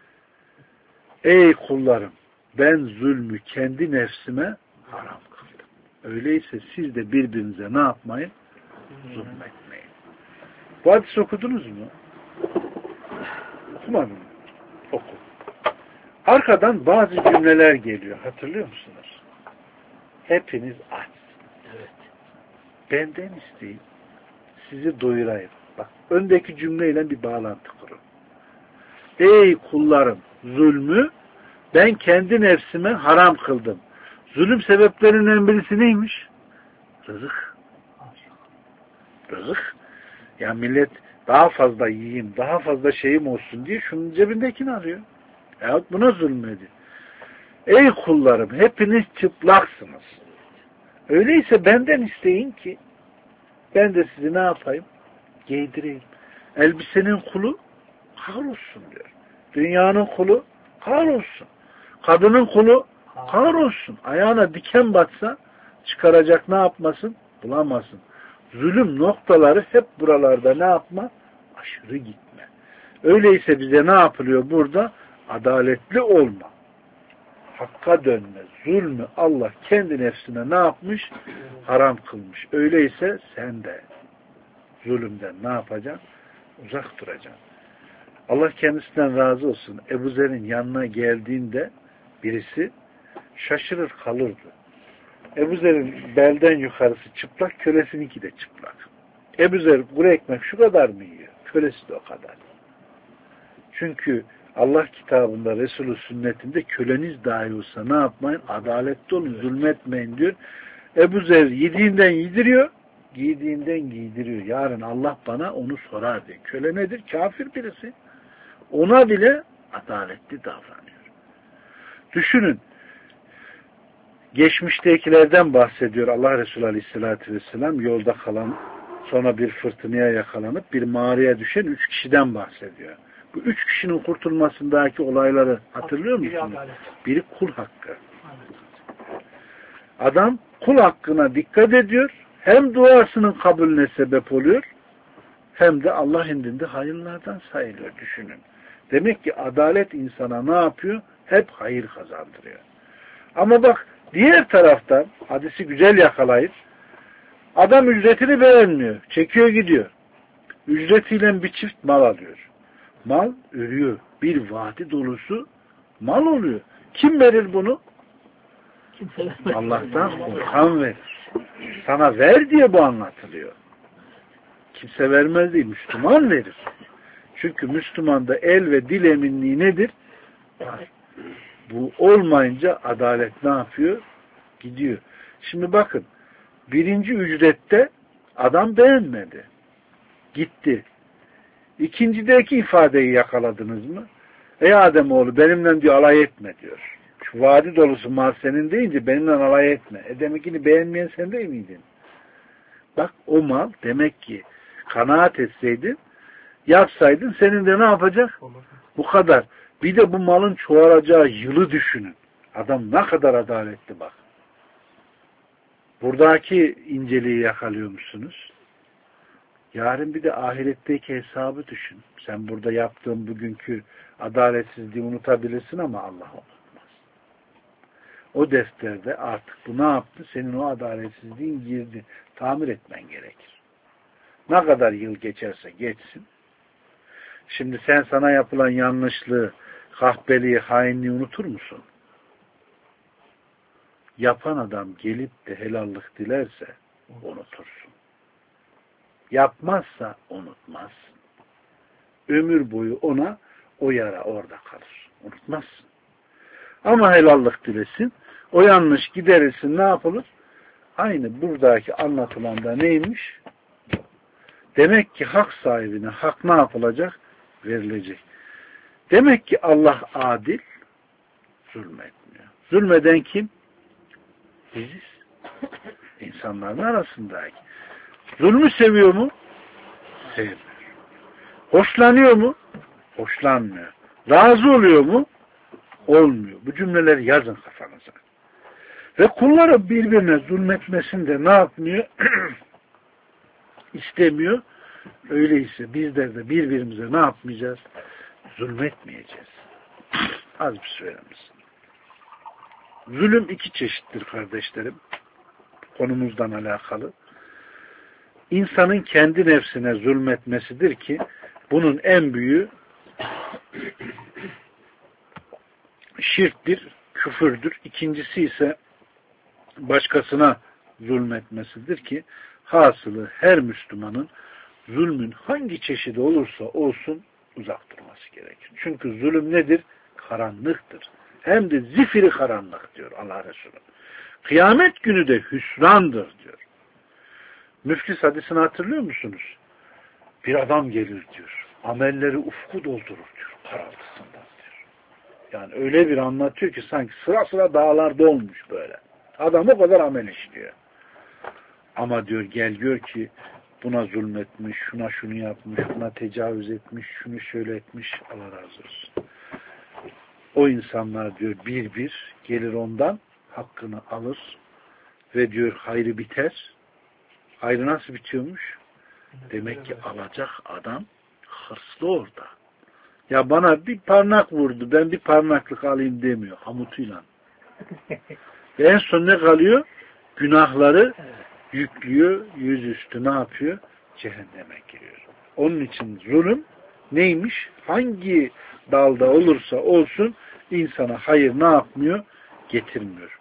Ey kullarım, ben zulmü kendi nefsime haram kıldım. Öyleyse siz de birbirinize ne yapmayın? Zulmetmeyin. Bu hadis okudunuz mu? Okumadın mı? Oku. Arkadan bazı cümleler geliyor. Hatırlıyor musunuz? Hepiniz aç. Evet. Benden isteyin. Sizi doyurayım. Bak, öndeki cümleyle bir bağlantı kurun. Ey kullarım, zulmü ben kendi nefsime haram kıldım. Zulüm sebeplerinden birisi neymiş? Rızık. Rızık. Ya millet daha fazla yiyeyim, daha fazla şeyim olsun diye şunun cebindekini arıyor. Yahut buna zulmedi. Ey kullarım, hepiniz çıplaksınız. Öyleyse benden isteyin ki ben de sizi ne yapayım? Giydireyim. Elbisenin kulu kahrolsun diyor. Dünyanın kulu kahrolsun. Kadının kulu kahrolsun. Ayağına diken batsa çıkaracak ne yapmasın? Bulamasın. Zulüm noktaları hep buralarda ne yapma? Aşırı gitme. Öyleyse bize ne yapılıyor burada? Adaletli olma. Hakka dönme. Zulmü Allah kendi nefsine ne yapmış? Haram kılmış. Öyleyse sen de zulümden ne yapacaksın? Uzak duracaksın. Allah kendisinden razı olsun. Ebu Zer'in yanına geldiğinde birisi şaşırır kalırdı. Ebu Zer'in belden yukarısı çıplak, kölesininki de çıplak. Ebu Zer kuru ekmek şu kadar mı yiyor? Kölesi de o kadar. Çünkü Allah kitabında, Resulü sünnetinde köleniz dahi olsa ne yapmayın? Adaletli olun, zulmetmeyin diyor. Ebu Zer yediğinden yediriyor, giydiğinden giydiriyor. Yarın Allah bana onu sorar diye. Köle nedir? Kafir birisi. Ona bile adaletli davranıyor. Düşünün. Geçmiştekilerden bahsediyor Allah Resulü Aleyhisselatü Vesselam. Yolda kalan, sonra bir fırtınaya yakalanıp bir mağaraya düşen üç kişiden bahsediyor. Bu üç kişinin kurtulmasındaki olayları hatırlıyor musunuz? Biri kul hakkı. Adam kul hakkına dikkat ediyor. Hem duasının kabulüne sebep oluyor. Hem de Allah indinde hayırlardan sayılıyor. Düşünün. Demek ki adalet insana ne yapıyor? Hep hayır kazandırıyor. Ama bak diğer taraftan hadisi güzel yakalayıp adam ücretini beğenmiyor. Çekiyor gidiyor. Ücretiyle bir çift mal alıyor. Mal ürüyor. Bir vadi dolusu mal oluyor. Kim verir bunu? Allah'tan korkan verir. Sana ver diye bu anlatılıyor. Kimse vermez değil. Müslüman verir. Çünkü Müslümanda el ve dil eminliği nedir? Var. Bu olmayınca adalet ne yapıyor? Gidiyor. Şimdi bakın birinci ücrette Adam beğenmedi. Gitti. İkincideki ifadeyi yakaladınız mı? Ey Ademoğlu benimle diyor alay etme diyor. Şu vadi dolusu mal senin deyince benimle alay etme. E demekini beğenmeyen sen değil miydin? Bak o mal demek ki kanaat etseydin, yapsaydın senin de ne yapacak? Bu kadar. Bir de bu malın çoğalacağı yılı düşünün. Adam ne kadar adaletli bak. Buradaki inceliği yakalıyor musunuz? Yarın bir de ahiretteki hesabı düşün. Sen burada yaptığın bugünkü adaletsizliği unutabilirsin ama Allah unutmaz. O defterde artık bu ne yaptı? Senin o adaletsizliğin girdi. Tamir etmen gerekir. Ne kadar yıl geçerse geçsin. Şimdi sen sana yapılan yanlışlığı, kahpeliği, hainliği unutur musun? Yapan adam gelip de helallik dilerse unutursun. Yapmazsa unutmazsın. Ömür boyu ona o yara orada kalır. Unutmazsın. Ama helallik dilesin. O yanlış giderilsin ne yapılır? Aynı buradaki anlatılanda neymiş? Demek ki hak sahibine hak ne yapılacak? Verilecek. Demek ki Allah adil, zulmetmiyor. Zulmeden kim? Biziz. İnsanların arasındaki. Zulmü seviyor mu? Sevmiyor. Hoşlanıyor mu? Hoşlanmıyor. Razı oluyor mu? Olmuyor. Bu cümleleri yazın kafanıza. Ve kulları birbirine zulmetmesini de ne yapmıyor? İstemiyor. Öyleyse bizler de birbirimize ne yapmayacağız? Zulmetmeyeceğiz. Az bir söylememiz. Zulüm iki çeşittir kardeşlerim. Konumuzdan alakalı. İnsanın kendi nefsine zulmetmesidir ki bunun en büyüğü şirktir, küfürdür. İkincisi ise başkasına zulmetmesidir ki hasılı her Müslümanın zulmün hangi çeşidi olursa olsun uzak durması gerekir. Çünkü zulüm nedir? Karanlıktır. Hem de zifiri karanlık diyor Allah Resulü. Kıyamet günü de hüsrandır diyor. Müflis hadisini hatırlıyor musunuz? Bir adam gelir diyor. Amelleri ufku doldurur diyor. Karaltısından diyor. Yani öyle bir anlatıyor ki sanki sıra sıra dağlarda olmuş böyle. Adam o kadar amel işliyor. Ama diyor gel gör ki buna zulmetmiş, şuna şunu yapmış, buna tecavüz etmiş, şunu şöyle etmiş. Allah razı olsun. O insanlar diyor bir bir gelir ondan hakkını alır ve diyor hayrı biter. Hayrı nasıl bitiyormuş? Demek ki alacak adam hırslı orada. Ya bana bir parmak vurdu, ben bir parmaklık alayım demiyor. Hamutuyla. Ve en son ne kalıyor? Günahları yüklüyor, yüzüstü ne yapıyor? Cehenneme giriyor. Onun için zulüm neymiş? Hangi dalda olursa olsun insana hayır ne yapmıyor? Getirmiyor.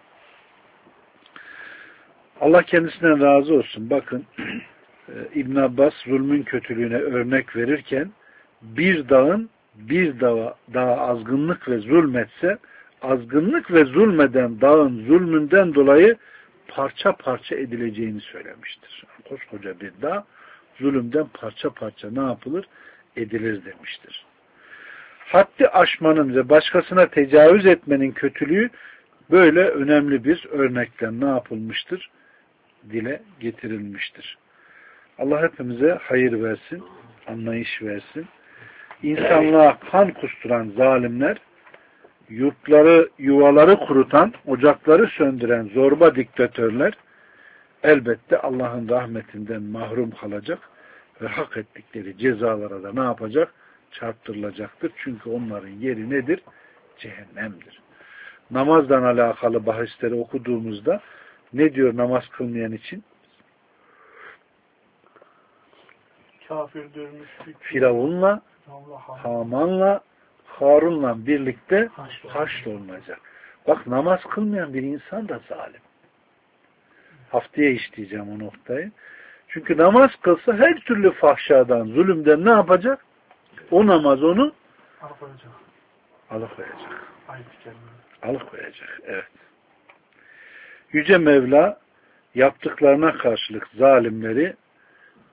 Allah kendisinden razı olsun. Bakın İbn Abbas zulmün kötülüğüne örnek verirken bir dağın bir dağa, dağa azgınlık ve zulmetse azgınlık ve zulmeden dağın zulmünden dolayı parça parça edileceğini söylemiştir. Koskoca bir dağ zulümden parça parça ne yapılır? Edilir demiştir. Haddi aşmanın ve başkasına tecavüz etmenin kötülüğü böyle önemli bir örnekten ne yapılmıştır? Dile getirilmiştir. Allah hepimize hayır versin, anlayış versin. İnsanlığa kan kusturan zalimler, yurtları, yuvaları kurutan, ocakları söndüren zorba diktatörler elbette Allah'ın rahmetinden mahrum kalacak ve hak ettikleri cezalara da ne yapacak? Çarptırılacaktır. Çünkü onların yeri nedir? Cehennemdir. Namazdan alakalı bahisleri okuduğumuzda ne diyor namaz kılmayan için? Kafirdir, müşrik. Firavun'la, Haman'la, Harun'la birlikte haşrolunacak. Bak namaz kılmayan bir insan da zalim. Haftaya işleyeceğim o noktayı. Çünkü namaz kılsa her türlü fahşadan, zulümden ne yapacak? O namaz onu Alıkoyacak. Alıkoyacak. Ayet-i Alıkoyacak. Evet. Yüce Mevla yaptıklarına karşılık zalimleri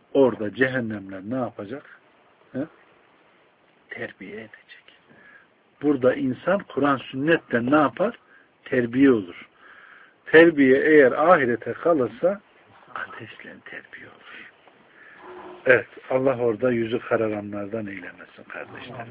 orada cehennemler ne yapacak? He? Terbiye edecek. Burada insan Kur'an sünnetten ne yapar? Terbiye olur. Terbiye eğer ahirete kalırsa ateşle terbiye olur. Evet. Allah orada yüzü kararanlardan eylemesin kardeşlerim.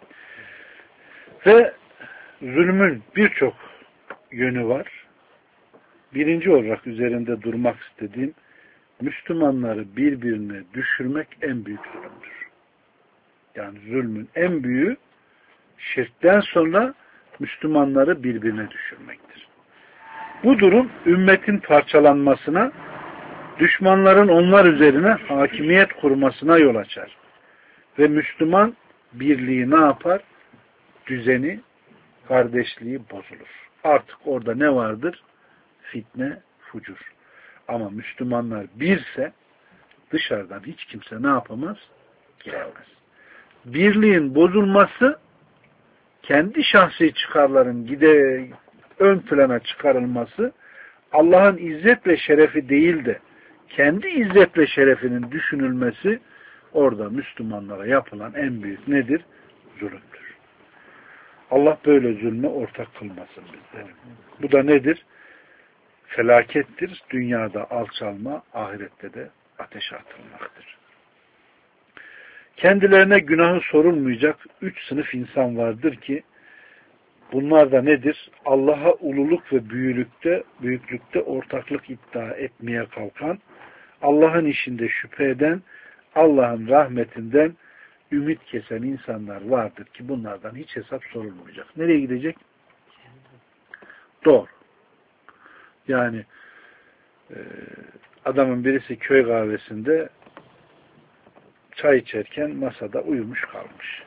Ve zulmün birçok yönü var. Birinci olarak üzerinde durmak istediğim, Müslümanları birbirine düşürmek en büyük zulümdür. Yani zulmün en büyüğü şirkten sonra Müslümanları birbirine düşürmektir. Bu durum ümmetin parçalanmasına, düşmanların onlar üzerine hakimiyet kurmasına yol açar. Ve Müslüman birliği ne yapar? Düzeni, kardeşliği bozulur. Artık orada ne vardır? Fitne, fucur. Ama Müslümanlar birse dışarıdan hiç kimse ne yapamaz? Giremez. Birliğin bozulması, kendi şahsi çıkarların gide ön plana çıkarılması, Allah'ın izzet ve şerefi değil de kendi izzet ve şerefinin düşünülmesi, orada Müslümanlara yapılan en büyük nedir? Zulümdür. Allah böyle zulme ortak kılmasın bizleri. Bu da nedir? Felakettir. Dünyada alçalma, ahirette de ateşe atılmaktır. Kendilerine günahı sorulmayacak üç sınıf insan vardır ki, bunlar da nedir? Allah'a ululuk ve büyüklükte, büyüklükte ortaklık iddia etmeye kalkan, Allah'ın işinde şüphe eden, Allah'ın rahmetinden ümit kesen insanlar vardır ki bunlardan hiç hesap sorulmayacak. Nereye gidecek? Doğru. Yani e, adamın birisi köy kahvesinde çay içerken masada uyumuş kalmış.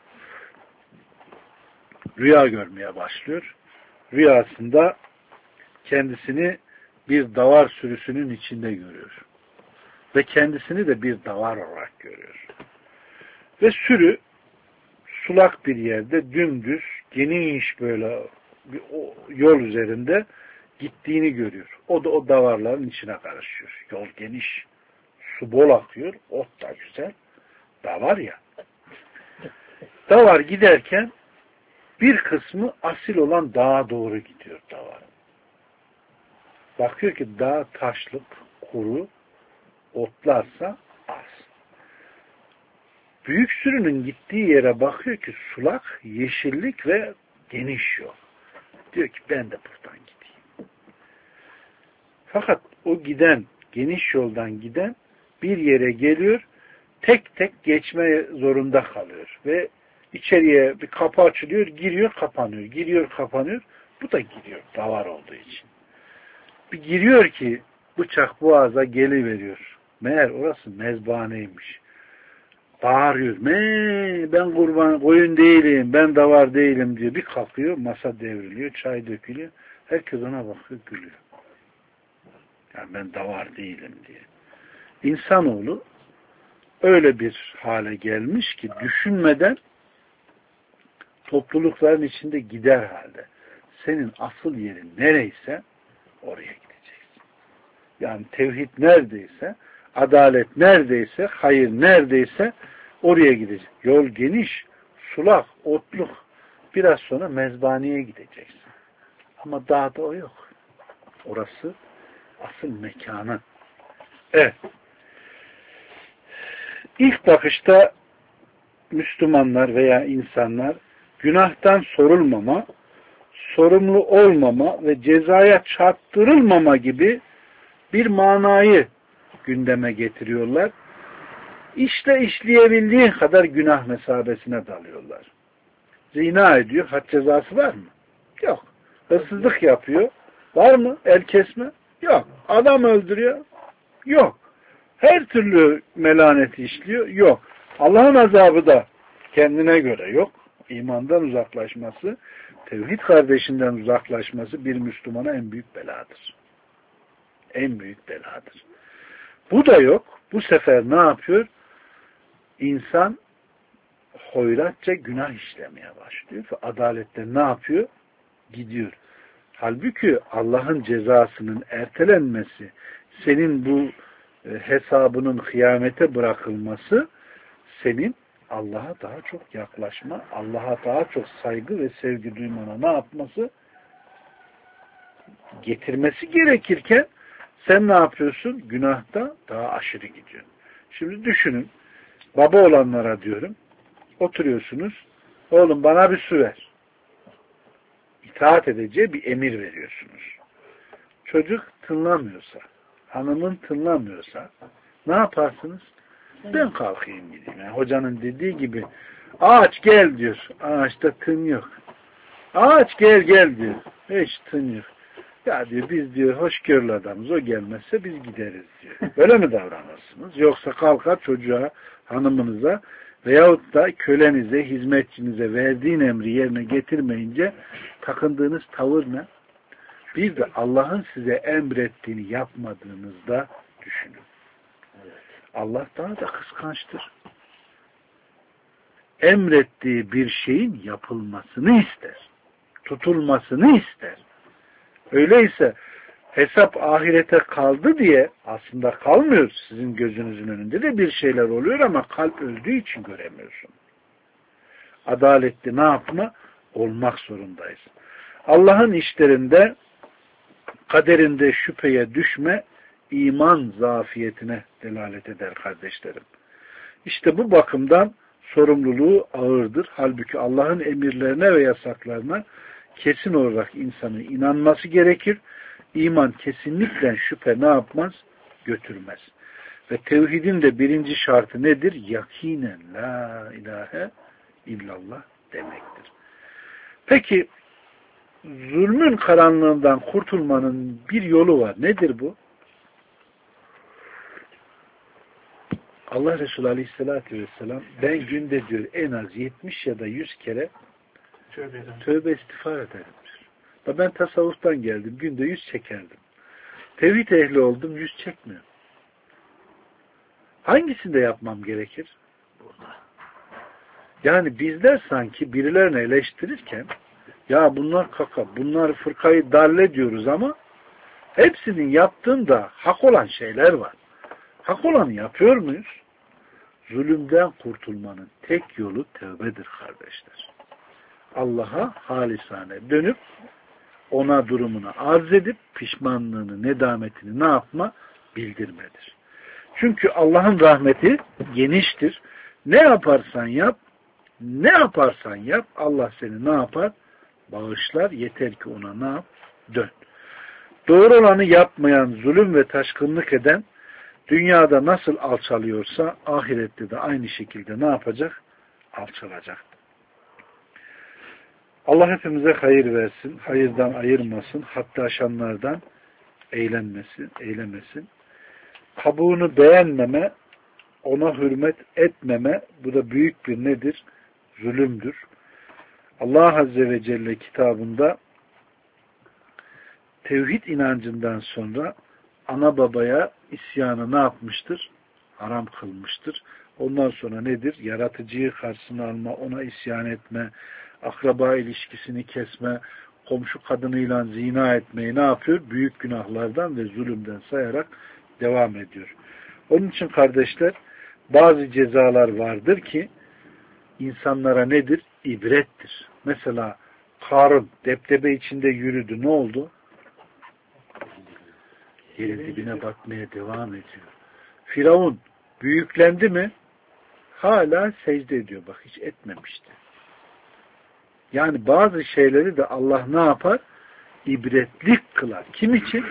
Rüya görmeye başlıyor. Rüyasında kendisini bir davar sürüsünün içinde görüyor. Ve kendisini de bir davar olarak görüyor. Ve sürü sulak bir yerde dümdüz, geniş böyle bir yol üzerinde gittiğini görüyor. O da o davarların içine karışıyor. Yol geniş. Su bol akıyor. Ot da güzel. Davar ya. Davar giderken bir kısmı asil olan dağa doğru gidiyor davar. Bakıyor ki dağ taşlık, kuru, otlarsa az. Büyük sürünün gittiği yere bakıyor ki sulak, yeşillik ve geniş yol. Diyor ki ben de buradan gideyim. Fakat o giden, geniş yoldan giden bir yere geliyor, tek tek geçme zorunda kalıyor. Ve içeriye bir kapı açılıyor, giriyor, kapanıyor. Giriyor, kapanıyor. Bu da giriyor, davar olduğu için. Bir giriyor ki bıçak boğaza geliveriyor. Meğer orası mezbaneymiş. Bağırıyor. Me, ben kurban, koyun değilim, ben davar değilim diyor. Bir kalkıyor, masa devriliyor, çay dökülüyor. Herkes ona bakıyor, gülüyor. Yani ben davar değilim diye. İnsanoğlu öyle bir hale gelmiş ki düşünmeden toplulukların içinde gider halde. Senin asıl yerin nereyse oraya gideceksin. Yani tevhid neredeyse, adalet neredeyse, hayır neredeyse oraya gideceksin. Yol geniş, sulak, otluk. Biraz sonra mezbaneye gideceksin. Ama dağda o yok. Orası asıl mekanı. Evet. İlk bakışta Müslümanlar veya insanlar günahtan sorulmama, sorumlu olmama ve cezaya çarptırılmama gibi bir manayı gündeme getiriyorlar. İşle işleyebildiği kadar günah mesabesine dalıyorlar. Zina ediyor, had cezası var mı? Yok. Hırsızlık yapıyor. Var mı? El kesme? Yok. Adam öldürüyor? Yok. Her türlü melaneti işliyor? Yok. Allah'ın azabı da kendine göre yok. İmandan uzaklaşması, tevhid kardeşinden uzaklaşması bir Müslümana en büyük beladır. En büyük beladır. Bu da yok. Bu sefer ne yapıyor? İnsan hoyratça günah işlemeye başlıyor ve adalette ne yapıyor? Gidiyor. Halbuki Allah'ın cezasının ertelenmesi, senin bu e, hesabının kıyamete bırakılması senin Allah'a daha çok yaklaşma, Allah'a daha çok saygı ve sevgi duymana ne yapması? Getirmesi gerekirken sen ne yapıyorsun? Günahta daha aşırı gidiyorsun. Şimdi düşünün, baba olanlara diyorum, oturuyorsunuz, oğlum bana bir su ver. İtaat edeceği bir emir veriyorsunuz. Çocuk tınlamıyorsa, hanımın tınlamıyorsa ne yaparsınız? Ben kalkayım gideyim. Yani hocanın dediği gibi ağaç gel diyor. Ağaçta tın yok. Ağaç gel gel diyor. Hiç tın yok. Ya diyor biz diyor hoşgörülü adamız. O gelmezse biz gideriz diyor. Böyle mi davranırsınız? Yoksa kalkar çocuğa, hanımınıza veyahut da kölenize, hizmetçinize verdiğin emri yerine getirmeyince takındığınız tavır ne? Bir de Allah'ın size emrettiğini yapmadığınızda düşünün. Allah daha da kıskançtır. Emrettiği bir şeyin yapılmasını ister. Tutulmasını ister. Öyleyse hesap ahirete kaldı diye aslında kalmıyor, sizin gözünüzün önünde de bir şeyler oluyor ama kalp öldüğü için göremiyorsun. Adaletli ne yapma? Olmak zorundayız. Allah'ın işlerinde kaderinde şüpheye düşme iman zafiyetine delalet eder kardeşlerim. İşte bu bakımdan sorumluluğu ağırdır. Halbuki Allah'ın emirlerine ve yasaklarına kesin olarak insanın inanması gerekir. İman kesinlikle şüphe ne yapmaz? Götürmez. Ve tevhidin de birinci şartı nedir? Yakinen la ilahe illallah demektir. Peki zulmün karanlığından kurtulmanın bir yolu var. Nedir bu? Allah Resulü Aleyhisselatü Vesselam ben günde diyor en az yetmiş ya da yüz kere tövbe, tövbe istiğfar ederim diyor. Ben tasavvuftan geldim. Günde yüz çekerdim. Tevhid ehli oldum. Yüz çekmiyorum. Hangisini de yapmam gerekir? Burada. Yani bizler sanki birilerini eleştirirken ya bunlar kaka, bunlar fırkayı dalle diyoruz ama hepsinin yaptığında hak olan şeyler var. Hak olanı yapıyor muyuz? Zulümden kurtulmanın tek yolu tövbedir kardeşler. Allah'a halisane dönüp ona durumunu arz edip pişmanlığını, nedametini ne yapma? Bildirmedir. Çünkü Allah'ın rahmeti geniştir. Ne yaparsan yap, ne yaparsan yap Allah seni ne yapar? Bağışlar. Yeter ki ona ne yap? Dön. Doğru olanı yapmayan, zulüm ve taşkınlık eden dünyada nasıl alçalıyorsa ahirette de aynı şekilde ne yapacak? Alçalacak. Allah hepimize hayır versin, hayırdan ayırmasın, hatta aşanlardan eğlenmesin, eylemesin. Kabuğunu beğenmeme, ona hürmet etmeme, bu da büyük bir nedir? Zulümdür. Allah Azze ve Celle kitabında tevhid inancından sonra ana babaya isyanı ne yapmıştır? Haram kılmıştır. Ondan sonra nedir? Yaratıcıyı karşısına alma, ona isyan etme, akraba ilişkisini kesme, komşu kadınıyla zina etmeyi ne yapıyor? Büyük günahlardan ve zulümden sayarak devam ediyor. Onun için kardeşler bazı cezalar vardır ki insanlara nedir? İbrettir. Mesela Karun depdebe içinde yürüdü. Ne oldu? Yerin dibine bakmaya devam ediyor. Firavun büyüklendi mi? Hala secde ediyor. Bak hiç etmemişti. Yani bazı şeyleri de Allah ne yapar? İbretlik kılar. Kim için?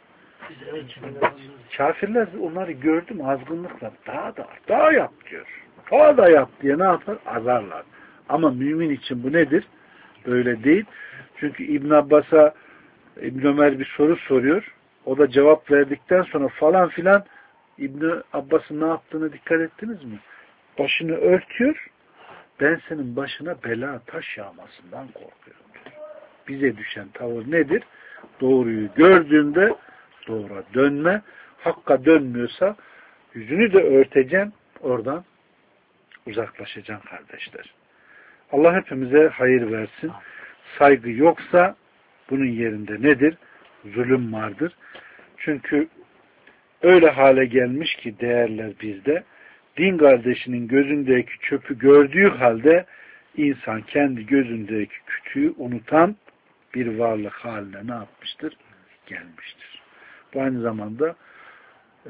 Kafirler onları gördüm azgınlıkla. Daha da daha yap diyor. Daha da yap diye ne yapar? Azarlar. Ama mümin için bu nedir? Böyle değil. Çünkü İbn Abbas'a İbn Ömer bir soru soruyor. O da cevap verdikten sonra falan filan İbn Abbas'ın ne yaptığını dikkat ettiniz mi? Başını örtüyor. Ben senin başına bela taş yağmasından korkuyorum diyor. Bize düşen tavır nedir? Doğruyu gördüğünde doğru dönme. Hakka dönmüyorsa yüzünü de örteceksin. Oradan uzaklaşacaksın kardeşler. Allah hepimize hayır versin. Saygı yoksa bunun yerinde nedir? Zulüm vardır. Çünkü öyle hale gelmiş ki değerler bizde, din kardeşinin gözündeki çöpü gördüğü halde insan kendi gözündeki kütüğü unutan bir varlık haline ne yapmıştır? Gelmiştir. Bu aynı zamanda e,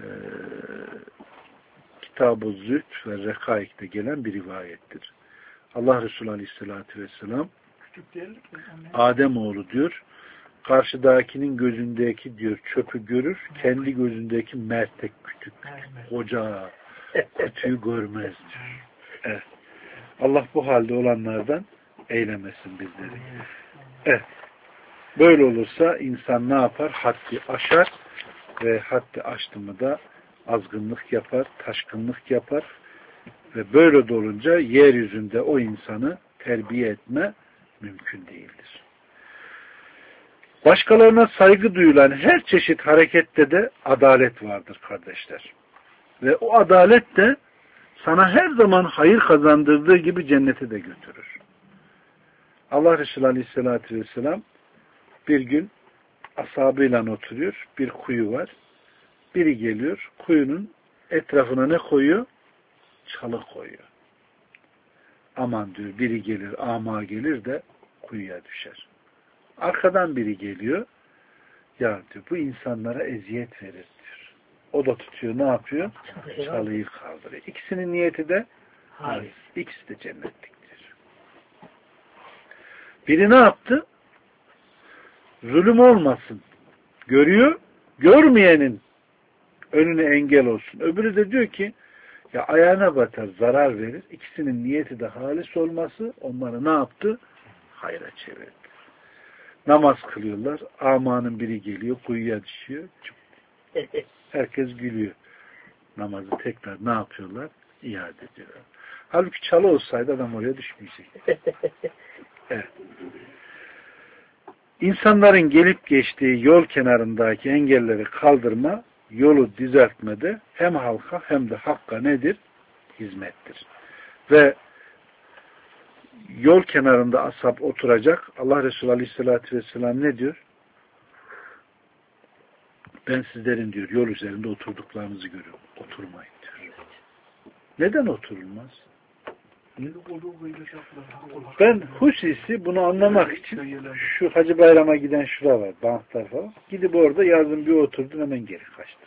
Kitab-ı Zühd ve Rekaik'te gelen bir rivayettir. Allah Resulü Aleyhisselatü Vesselam Ademoğlu diyor, karşıdakinin gözündeki diyor çöpü görür, kendi gözündeki mertek kütük, koca kütüğü görmez diyor. Evet. Allah bu halde olanlardan eylemesin bizleri. Evet. Böyle olursa insan ne yapar? Haddi aşar ve haddi aştı mı da azgınlık yapar, taşkınlık yapar ve böyle de olunca yeryüzünde o insanı terbiye etme mümkün değildir. Başkalarına saygı duyulan her çeşit harekette de adalet vardır kardeşler. Ve o adalet de sana her zaman hayır kazandırdığı gibi cennete de götürür. Allah Resulü Aleyhisselatü Vesselam bir gün ashabıyla oturuyor. Bir kuyu var. Biri geliyor. Kuyunun etrafına ne koyuyor? Çalı koyuyor. Aman diyor, biri gelir, ama gelir de kuyuya düşer. Arkadan biri geliyor. Ya diyor, bu insanlara eziyet verir diyor. O da tutuyor, ne yapıyor? Çalıyı kaldırıyor. İkisinin niyeti de hayır. İkisi de cennetliktir. Biri ne yaptı? Zulüm olmasın. Görüyor, görmeyenin önüne engel olsun. Öbürü de diyor ki, ya ayağına batar, zarar verir. İkisinin niyeti de halis olması, onları ne yaptı? Hayra çevirdi. Namaz kılıyorlar. Amanın biri geliyor, kuyuya düşüyor. Herkes gülüyor. Namazı tekrar ne yapıyorlar? İade ediyorlar. Halbuki çalı olsaydı adam oraya düşmeyecek. Evet. İnsanların gelip geçtiği yol kenarındaki engelleri kaldırma, yolu düzeltmede hem halka hem de hakka nedir? Hizmettir. Ve yol kenarında ashab oturacak. Allah Resulü Aleyhisselatü Vesselam ne diyor? Ben sizlerin diyor yol üzerinde oturduklarınızı görüyorum. Oturmayın diyor. Neden oturulmaz? Ben husisi bunu anlamak için şu Hacı Bayram'a giden şura var. Banklar falan. Gidip orada yazın bir oturdum, hemen geri kaçtım.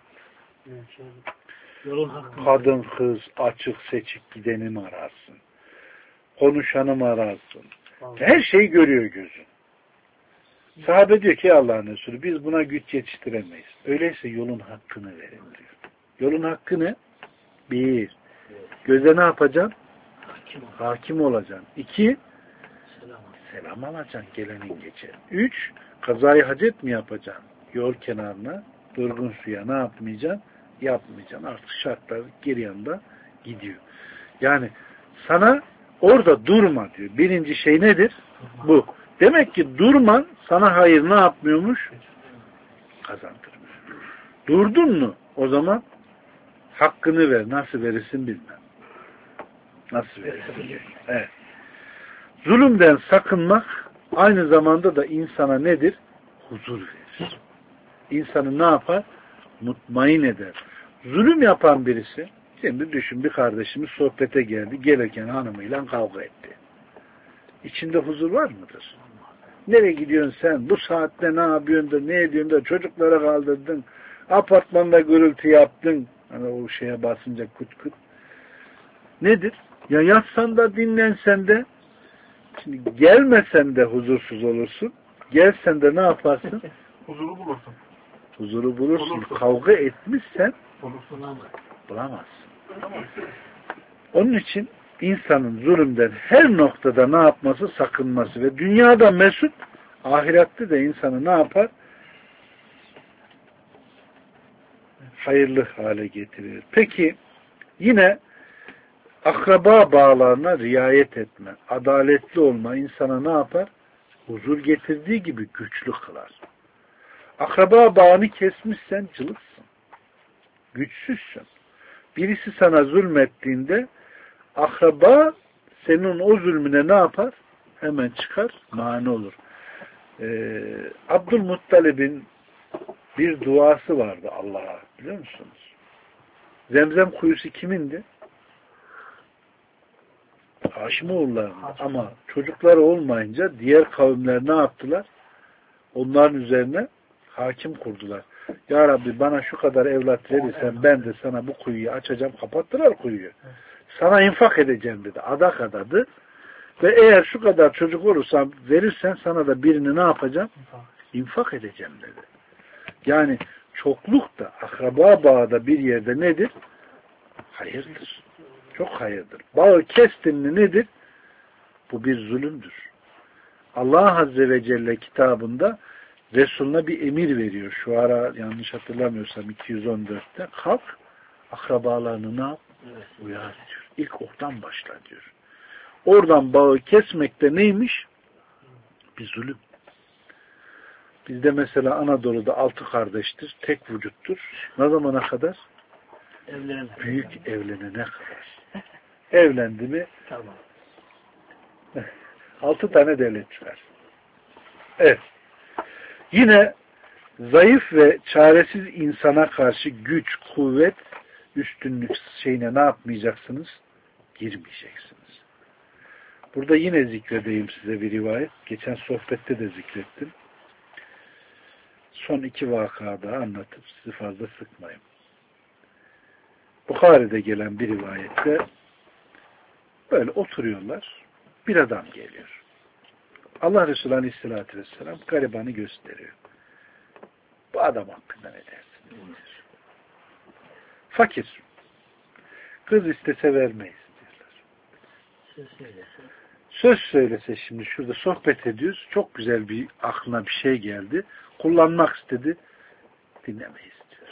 Kadın kız açık seçik gideni mi ararsın? Konuşanı mı ararsın? Her şeyi görüyor gözün. Sahabe diyor ki Allah'ın Resulü, biz buna güç yetiştiremeyiz. Öyleyse yolun hakkını verin diyor. Yolun hakkını bir, göze ne yapacaksın? Hakim, Hakim olacaksın. İki, selam, selam alacaksın gelenin geçen. Üç, kazayı hacet mi yapacaksın? Yol kenarına, durgun suya ne yapmayacaksın? Yapmayacaksın. Artık şartlar geri yanında gidiyor. Yani sana orada durma diyor. Birinci şey nedir? Bu. Demek ki durman sana hayır ne yapmıyormuş? Kazandırmıyor. Durdun mu? O zaman hakkını ver. Nasıl verirsin bilmem. Nasıl verirsin? Evet. Zulümden sakınmak aynı zamanda da insana nedir? Huzur verir. İnsanı ne yapar? Mutmain eder. Zulüm yapan birisi, şimdi düşün, bir kardeşimiz sohbete geldi. Gelirken hanımıyla kavga etti. İçinde huzur var mıdır? Nereye gidiyorsun sen? Bu saatte ne yapıyorsun da, ne ediyorsun da, çocuklara kaldırdın, apartmanda gürültü yaptın. Hani o şeye basınca kut kut. Nedir? Ya yatsan da dinlensen de, şimdi gelmesen de huzursuz olursun. Gelsen de ne yaparsın? Huzuru bulursun. Huzuru bulursun. Bulursun. Kavga etmişsen Bulursun. bulamazsın. Onun için insanın zulümden her noktada ne yapması? Sakınması ve dünyada mesut, ahirette de insanı ne yapar? Hayırlı hale getirir. Peki yine akraba bağlarına riayet etme, adaletli olma insana ne yapar? Huzur getirdiği gibi güçlü kılar. Akraba bağını kesmişsen cılıksın. Güçsüzsün. Birisi sana zulmettiğinde akraba senin o zulmüne ne yapar? Hemen çıkar, mani olur. Ee, Abdülmuttalib'in bir duası vardı Allah'a. Biliyor musunuz? Zemzem kuyusu kimindi? Haşimoğulları'nın. Ama çocukları olmayınca diğer kavimler ne yaptılar? Onların üzerine hakim kurdular. Ya Rabbi bana şu kadar evlat verirsen ben de sana bu kuyuyu açacağım. Kapattılar kuyuyu. Sana infak edeceğim dedi. Adak adadı. Ve eğer şu kadar çocuk olursam verirsen sana da birini ne yapacağım? İnfak edeceğim dedi. Yani çokluk da akraba bağı da bir yerde nedir? Hayırdır. Çok hayırdır. Bağı kestin mi nedir? Bu bir zulümdür. Allah Azze ve Celle kitabında Resulüne bir emir veriyor. Şu ara yanlış hatırlamıyorsam iki yüz on dörtte kalk akrabalarını ne yap? Uyar diyor. İlk oradan başla diyor. Oradan bağı kesmekte neymiş? Bir zulüm. Bizde mesela Anadolu'da altı kardeştir. Tek vücuttur. Ne zamana kadar? Evlenene. Büyük evlenene kadar. Evlendi mi? Tamam. Altı tane devlet çıkar. Evet. Yine zayıf ve çaresiz insana karşı güç, kuvvet, üstünlük şeyine ne yapmayacaksınız? Girmeyeceksiniz. Burada yine zikredeyim size bir rivayet. Geçen sohbette de zikrettim. Son iki vakada anlatıp sizi fazla sıkmayayım. Bukhari'de gelen bir rivayette böyle oturuyorlar. Bir adam geliyor. Allah Resulü Aleyhisselatü Vesselam garibanı gösteriyor. Bu adam hakkında ne dersin? Diyor. Fakir. Kız istese vermeyiz diyorlar. Söz söylese. Söz söylese şimdi şurada sohbet ediyoruz. Çok güzel bir aklına bir şey geldi. Kullanmak istedi. Dinlemeyiz diyor.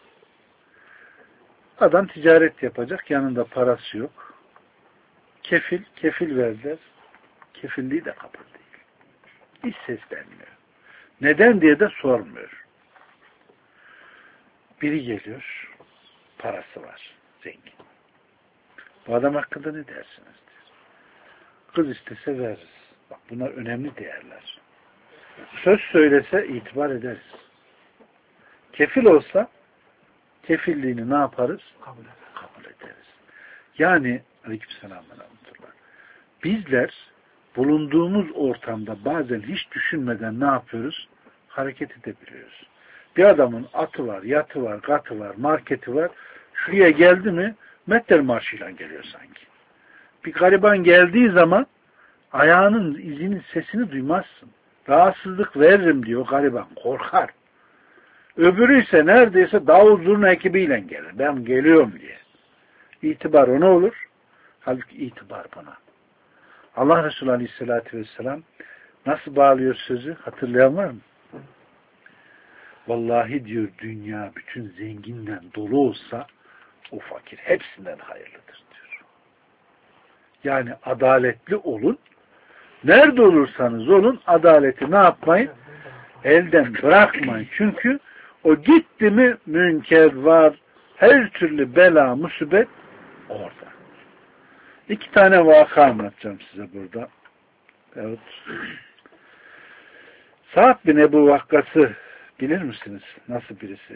Adam ticaret yapacak. Yanında parası yok. Kefil, kefil verdiler. Kefilliği de kabul değil. Hiç seslenmiyor. Neden diye de sormuyor. Biri geliyor. Parası var. Zengin. Bu adam hakkında ne dersiniz? Diyor. Kız istese veririz. Bak bunlar önemli değerler. Söz söylese itibar ederiz. Kefil olsa kefilliğini ne yaparız? Kabul ederiz. Kabul ederiz. Yani aleykümselam ve rahmetullah. Bizler bulunduğumuz ortamda bazen hiç düşünmeden ne yapıyoruz? Hareket edebiliyoruz. Bir adamın atı var, yatı var, katı var, marketi var. Şuraya geldi mi metter marşıyla geliyor sanki. Bir gariban geldiği zaman ayağının izinin sesini duymazsın. Rahatsızlık veririm diyor gariban. Korkar. Öbürü ise neredeyse davul zurna ekibiyle gelir. Ben geliyorum diye. İtibar ona olur. Halbuki itibar bana. Allah Resulü Aleyhisselatü Vesselam nasıl bağlıyor sözü? Hatırlayan var mı? Vallahi diyor dünya bütün zenginden dolu olsa o fakir hepsinden hayırlıdır diyor. Yani adaletli olun. Nerede olursanız olun adaleti ne yapmayın? Elden bırakmayın. Çünkü o gitti mi münker var. Her türlü bela, musibet orada. İki tane vaka anlatacağım size burada. Evet. Sa'd bin Ebu Vakkas'ı bilir misiniz? Nasıl birisi?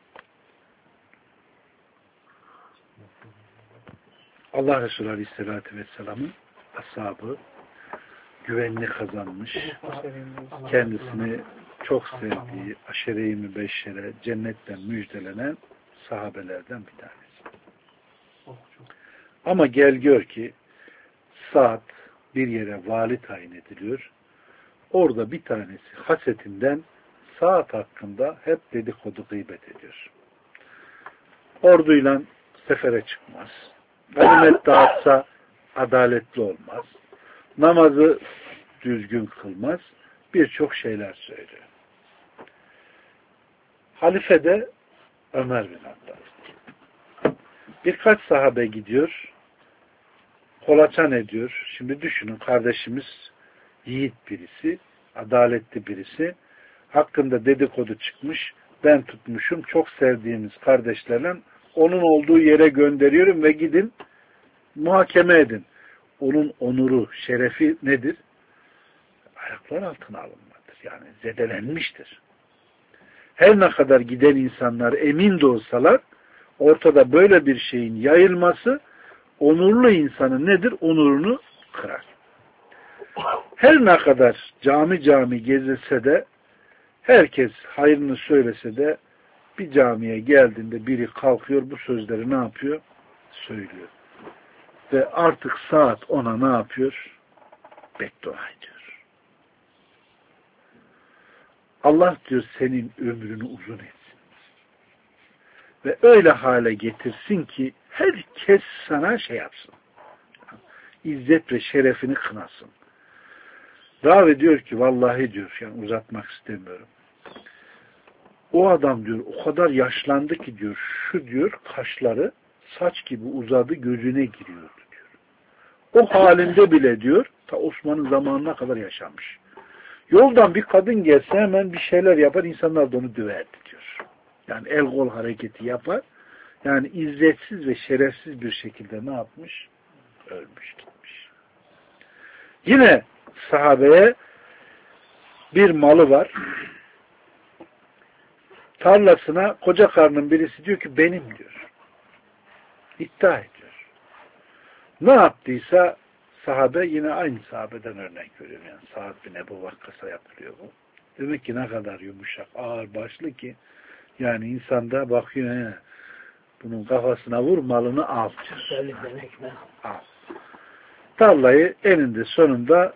Allah Resulü Aleyhisselatü Vesselam'ın ashabı güvenini kazanmış. Kendisini çok sevdiği aşere-i mübeşşere cennetten müjdelenen sahabelerden bir tanesi. Ama gel gör ki Sa'd bir yere vali tayin ediliyor. Orada bir tanesi hasetinden Sa'd hakkında hep dedikodu gıybet ediyor. Orduyla sefere çıkmaz. Ganimet dağıtsa adaletli olmaz. Namazı düzgün kılmaz. Birçok şeyler söylüyor. Halife de Ömer bin Hattab. Birkaç sahabe gidiyor. Kolaçan ediyor. Şimdi düşünün kardeşimiz yiğit birisi, adaletli birisi. Hakkında dedikodu çıkmış. Ben tutmuşum. Çok sevdiğimiz kardeşlerle onun olduğu yere gönderiyorum ve gidin muhakeme edin. Onun onuru, şerefi nedir? Ayaklar altına alınmadır. Yani zedelenmiştir. Her ne kadar giden insanlar emin de olsalar, ortada böyle bir şeyin yayılması onurlu insanın nedir? Onurunu kırar. Her ne kadar cami cami gezilse de, herkes hayrını söylese de, bir camiye geldiğinde biri kalkıyor, bu sözleri ne yapıyor? Söylüyor. Ve artık saat ona ne yapıyor? Beddua ediyor. Allah diyor senin ömrünü uzun etsin. Ve öyle hale getirsin ki herkes sana şey yapsın. İzzet ve şerefini kınasın. Ravi diyor ki vallahi diyor, yani uzatmak istemiyorum. O adam diyor o kadar yaşlandı ki diyor, şu diyor kaşları saç gibi uzadı, gözüne giriyordu diyor. O halinde bile diyor ta Osman'ın zamanına kadar yaşamış. Yoldan bir kadın gelse hemen bir şeyler yapar, insanlar da onu döverdi diyor. Yani el kol hareketi yapar. Yani izzetsiz ve şerefsiz bir şekilde ne yapmış? Ölmüş gitmiş. Yine sahabeye bir malı var. Tarlasına koca karının birisi diyor ki benim diyor. İddia ediyor. Ne yaptıysa sahabe, yine aynı sahabeden örnek veriyorum. Yani Sa'd bin Ebu Vakkas'a yapılıyor bu. Demek ki ne kadar yumuşak, ağır başlı ki yani insanda bakıyor, he, bunun kafasına vur, malını al diyor. Al. Tarlayı eninde sonunda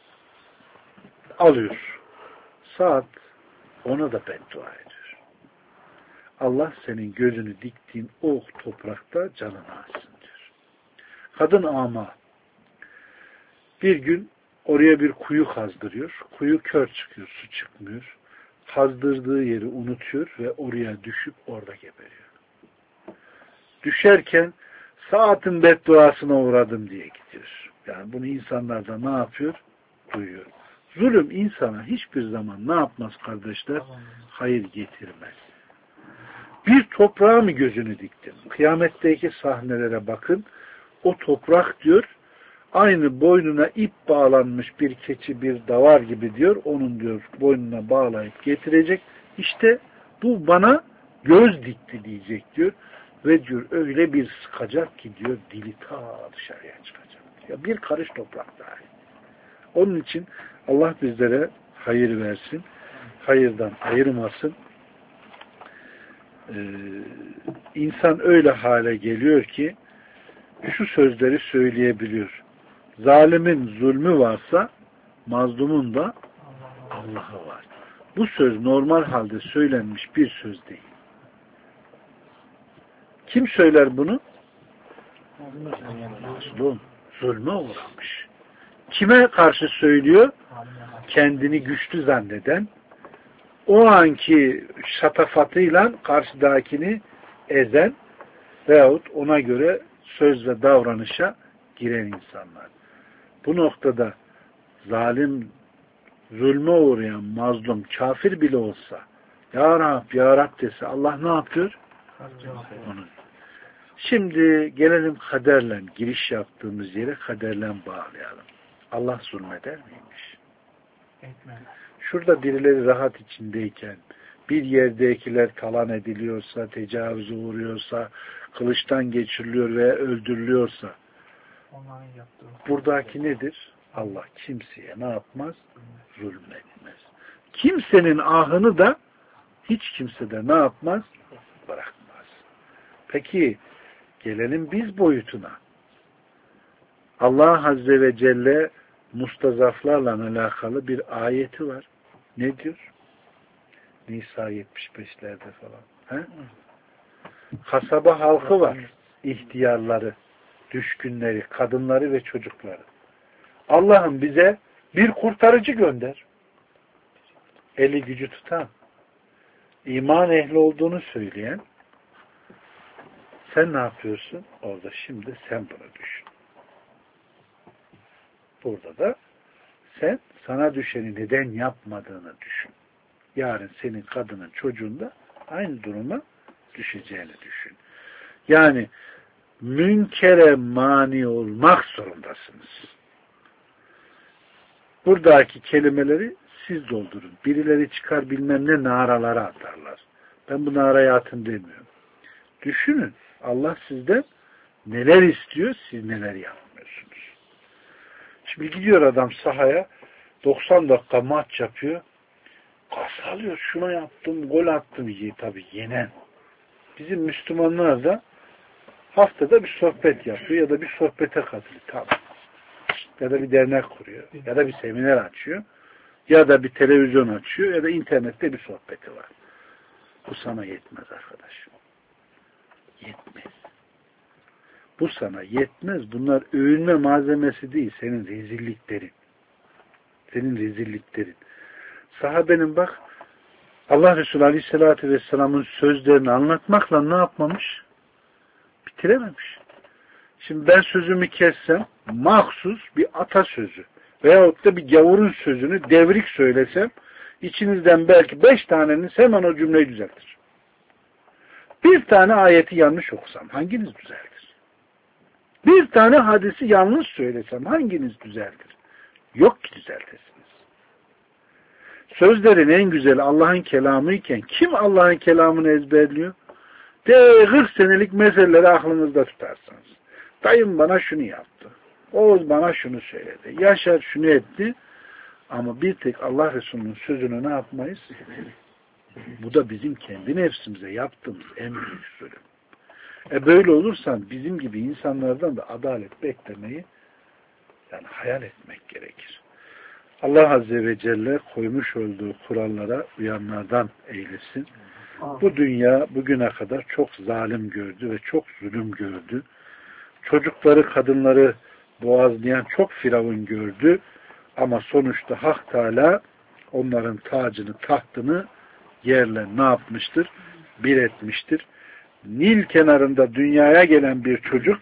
alıyor. Sa'd ona da beddua ediyor. Allah senin gözünü diktiğin o toprakta canını alsın diyor. Kadın ama bir gün oraya bir kuyu kazdırıyor. Kuyu kör çıkıyor, su çıkmıyor. Kazdırdığı yeri unutuyor ve oraya düşüp orada geberiyor. Düşerken Sa'd'ın bedduasına uğradım diye gidiyor. Yani bunu insanlar da ne yapıyor? Duyuyor. Zulüm insana hiçbir zaman ne yapmaz kardeşler? Hayır getirmez. Bir toprağa mı gözünü diktin? Kıyametteki sahnelere bakın. O toprak diyor, aynı boynuna ip bağlanmış bir keçi, bir davar gibi diyor. Onun diyor boynuna bağlayıp getirecek. İşte bu bana göz dikti diyecek diyor. Ve diyor öyle bir sıkacak ki diyor dili ta dışarıya çıkacak. Ya bir karış toprak dahi. Onun için Allah bizlere hayır versin. Hayırdan ayırmasın. Ee, insan öyle hale geliyor ki şu sözleri söyleyebiliyor. Zalimin zulmü varsa mazlumun da Allah'ı var. Bu söz normal halde söylenmiş bir söz değil. Kim söyler bunu? Mazlum. Zulme uğramış. Kime karşı söylüyor? Kendini güçlü zanneden, o anki şatafatıyla karşıdakini ezen veyahut ona göre söz ve davranışa giren insanlar. Bu noktada zalim, zulme uğrayan, mazlum, kafir bile olsa Ya Rab, Ya Rab dese Allah ne yapıyor? Onu. Şimdi gelelim kaderle, giriş yaptığımız yere kaderle bağlayalım. Allah zulmeder miymiş? Etmez. Şurada birileri rahat içindeyken, bir yerdekiler talan ediliyorsa, tecavüze uğruyorsa, kılıçtan geçiriliyor veya öldürülüyorsa, Onların yaptığı. buradaki nedir? Allah kimseye ne yapmaz? Zulmetmez. Kimsenin ahını da hiç kimse de ne yapmaz? Bırakmaz. Peki gelelim biz boyutuna. Allah Azze ve Celle mustazaflarla alakalı bir ayeti var. Ne diyor? Nisa yetmiş beşlerde falan. He? Kasaba halkı var. İhtiyarları, düşkünleri, kadınları ve çocukları. Allah'ım bize bir kurtarıcı gönder. Eli gücü tutan, iman ehli olduğunu söyleyen, sen ne yapıyorsun? Orada şimdi sen bunu düşün. Burada da sen sana düşeni neden yapmadığını düşün. Yarın senin kadının, çocuğun da aynı duruma düşeceğini düşün. Yani münkere mani olmak zorundasınız. Buradaki kelimeleri siz doldurun. Birileri çıkar bilmem ne naralara atarlar. Ben bu naraya atın demiyorum. Düşünün. Allah sizden neler istiyor, siz neler yapmıyorsunuz. Şimdi gidiyor adam sahaya, doksan dakika maç yapıyor. Kas alıyor, şunu yaptım, gol attım. Tabii yenen. Bizim Müslümanlar da haftada bir sohbet yapıyor ya da bir sohbete katılıyor. Tamam. Ya da bir dernek kuruyor. Ya da bir seminer açıyor. Ya da bir televizyon açıyor. Ya da internette bir sohbeti var. Bu sana yetmez arkadaş. Yetmez. Bu sana yetmez. Bunlar övünme malzemesi değil. Senin rezilliklerin. Senin rezilliklerin. Sahabenin bak Allah Resulü Aleyhisselatü Vesselam'ın sözlerini anlatmakla ne yapmamış? Bitirememiş. Şimdi ben sözümü kessem mahsus bir atasözü veyahut da bir gavurun sözünü devrik söylesem içinizden belki beş taneniz hemen o cümleyi düzeltir. Bir tane ayeti yanlış okusam hanginiz düzeltir? Bir tane hadisi yanlış söylesem hanginiz düzeltir? Yok ki düzeltesiniz. Sözlerin en güzeli Allah'ın kelamı iken kim Allah'ın kelamını ezberliyor? De kırk senelik meseleleri aklınızda tutarsınız. Dayım bana şunu yaptı. Oğuz bana şunu söyledi. Yaşar şunu etti. Ama bir tek Allah Resulü'nün sözünü ne yapmayız? Bu da bizim kendi nefsimize yaptığımız en büyük zulüm. E böyle olursan bizim gibi insanlardan da adalet beklemeyi yani hayal etmek gerekir. Allah Azze ve Celle koymuş olduğu kurallara uyanlardan eylesin. Bu dünya bugüne kadar çok zalim gördü ve çok zulüm gördü. Çocukları, kadınları boğazlayan çok firavun gördü. Ama sonuçta Hak Teala onların tacını, tahtını yerle ne yapmıştır? Bir etmiştir. Nil kenarında dünyaya gelen bir çocuk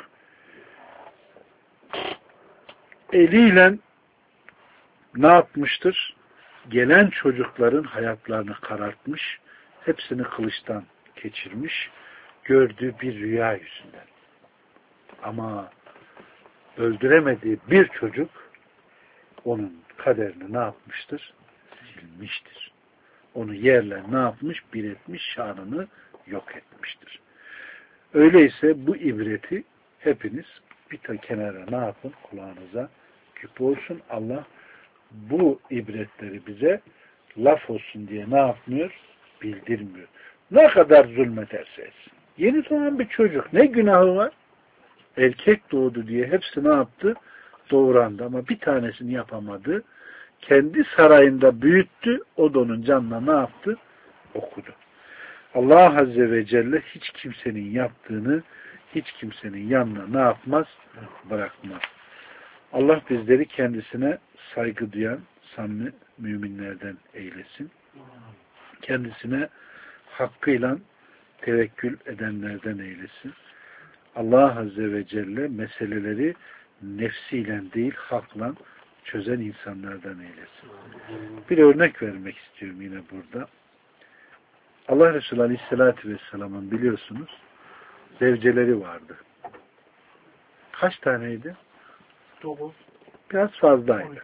eliyle ne yapmıştır? Gelen çocukların hayatlarını karartmış, hepsini kılıçtan geçirmiş, gördüğü bir rüya yüzünden. Ama öldüremediği bir çocuk onun kaderini ne yapmıştır? Silmiştir. Onu yerle ne yapmış? Bir etmiş, şanını yok etmiştir. Öyleyse bu ibreti hepiniz bir ta kenara ne yapın? Kulağınıza küp olsun. Allah bu ibretleri bize laf olsun diye ne yapmıyor? Bildirmiyor. Ne kadar zulmederse etsin. Yeni doğan bir çocuk ne günahı var? Erkek doğdu diye hepsi ne yaptı? Doğurandı ama bir tanesini yapamadı. Kendi sarayında büyüttü. O da onun canına ne yaptı? Okudu. Allah Azze ve Celle hiç kimsenin yaptığını hiç kimsenin yanına ne yapmaz? Bırakmaz. Allah bizleri kendisine saygı duyan samimi müminlerden eylesin. Kendisine hakkıyla tevekkül edenlerden eylesin. Allah Azze ve Celle meseleleri nefsiyle değil hakla çözen insanlardan eylesin. Bir örnek vermek istiyorum yine burada. Allah Resulü Aleyhisselatü Vesselam'ın biliyorsunuz zevceleri vardı. Kaç taneydi? Dokuz. Biraz fazlaydı.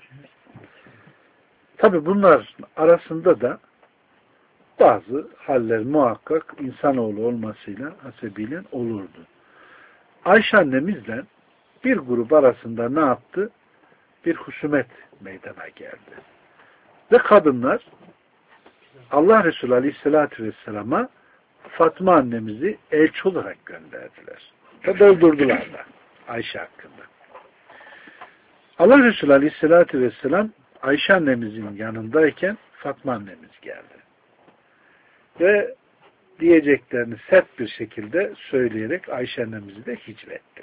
Tabi bunlar arasında da bazı haller muhakkak insanoğlu olmasıyla hasebiyle olurdu. Ayşe annemizle bir grup arasında ne yaptı? Bir husumet meydana geldi. Ve kadınlar Allah Resulü Aleyhisselatü Vesselam'a Fatma annemizi elçi olarak gönderdiler. Ve doldurdular da Ayşe hakkında. Allah Resulü Aleyhisselatü Vesselam Ayşe annemizin yanındayken Fatma annemiz geldi. Ve diyeceklerini sert bir şekilde söyleyerek Ayşe annemizi de hicvetti.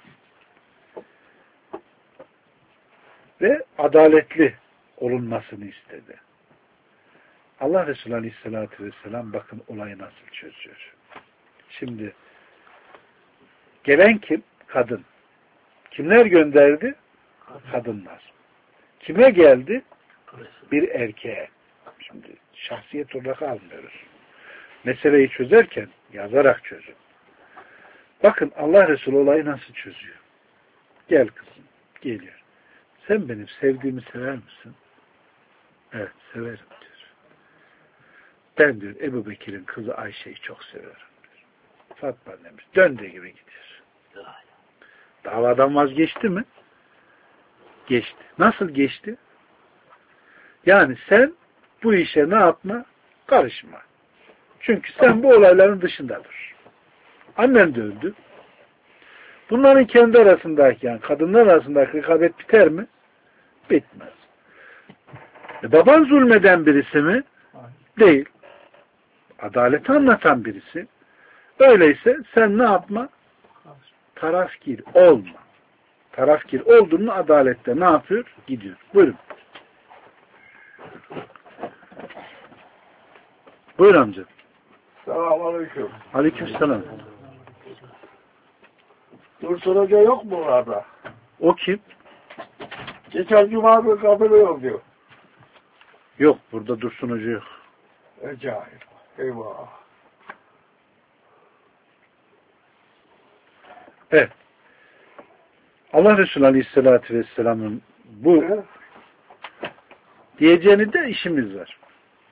Ve adaletli olunmasını istedi. Allah Resulü Aleyhisselatü Vesselam bakın olayı nasıl çözüyor. Şimdi gelen kim? Kadın. Kimler gönderdi? Kadınlar. Kime geldi? Bir erkeğe. Şimdi şahsiyet olarak almıyoruz. Meseleyi çözerken yazarak çözün. Bakın Allah Resulü olayı nasıl çözüyor. Gel kızım. Geliyor. Sen benim sevdiğimi sever misin? Evet, severim diyor. Ben diyor Ebu Bekir'in kızı Ayşe'yi çok severim diyor. Fatma annemiz döndüğü gibi gidiyor. Davadan vazgeçti mi? Geçti. Nasıl geçti? Yani sen bu işe ne yapma? Karışma. Çünkü sen bu olayların dışında dur. Annen de öldü. Bunların kendi arasındaki, yani kadınlar arasındaki rekabet biter mi? Bitmez. E baban zulmeden birisi mi? Değil. Adaleti anlatan birisi. Öyleyse sen ne yapma? Tarafgir olma. Tarafgir olduğunu adalette ne yapıyor? Gidiyor. Buyurun. Buyur amca. Selamünaleyküm. Aleykümselam. Dursun Hoca yok mu orada? O kim? Geçen cuma bir katılıyor diyor. Yok. Burada Dursun Hoca yok. Acayip. Eyvah. Evet. Allah Resulü Aleyhisselatü Vesselam'ın bu He? diyeceğini de işimiz var.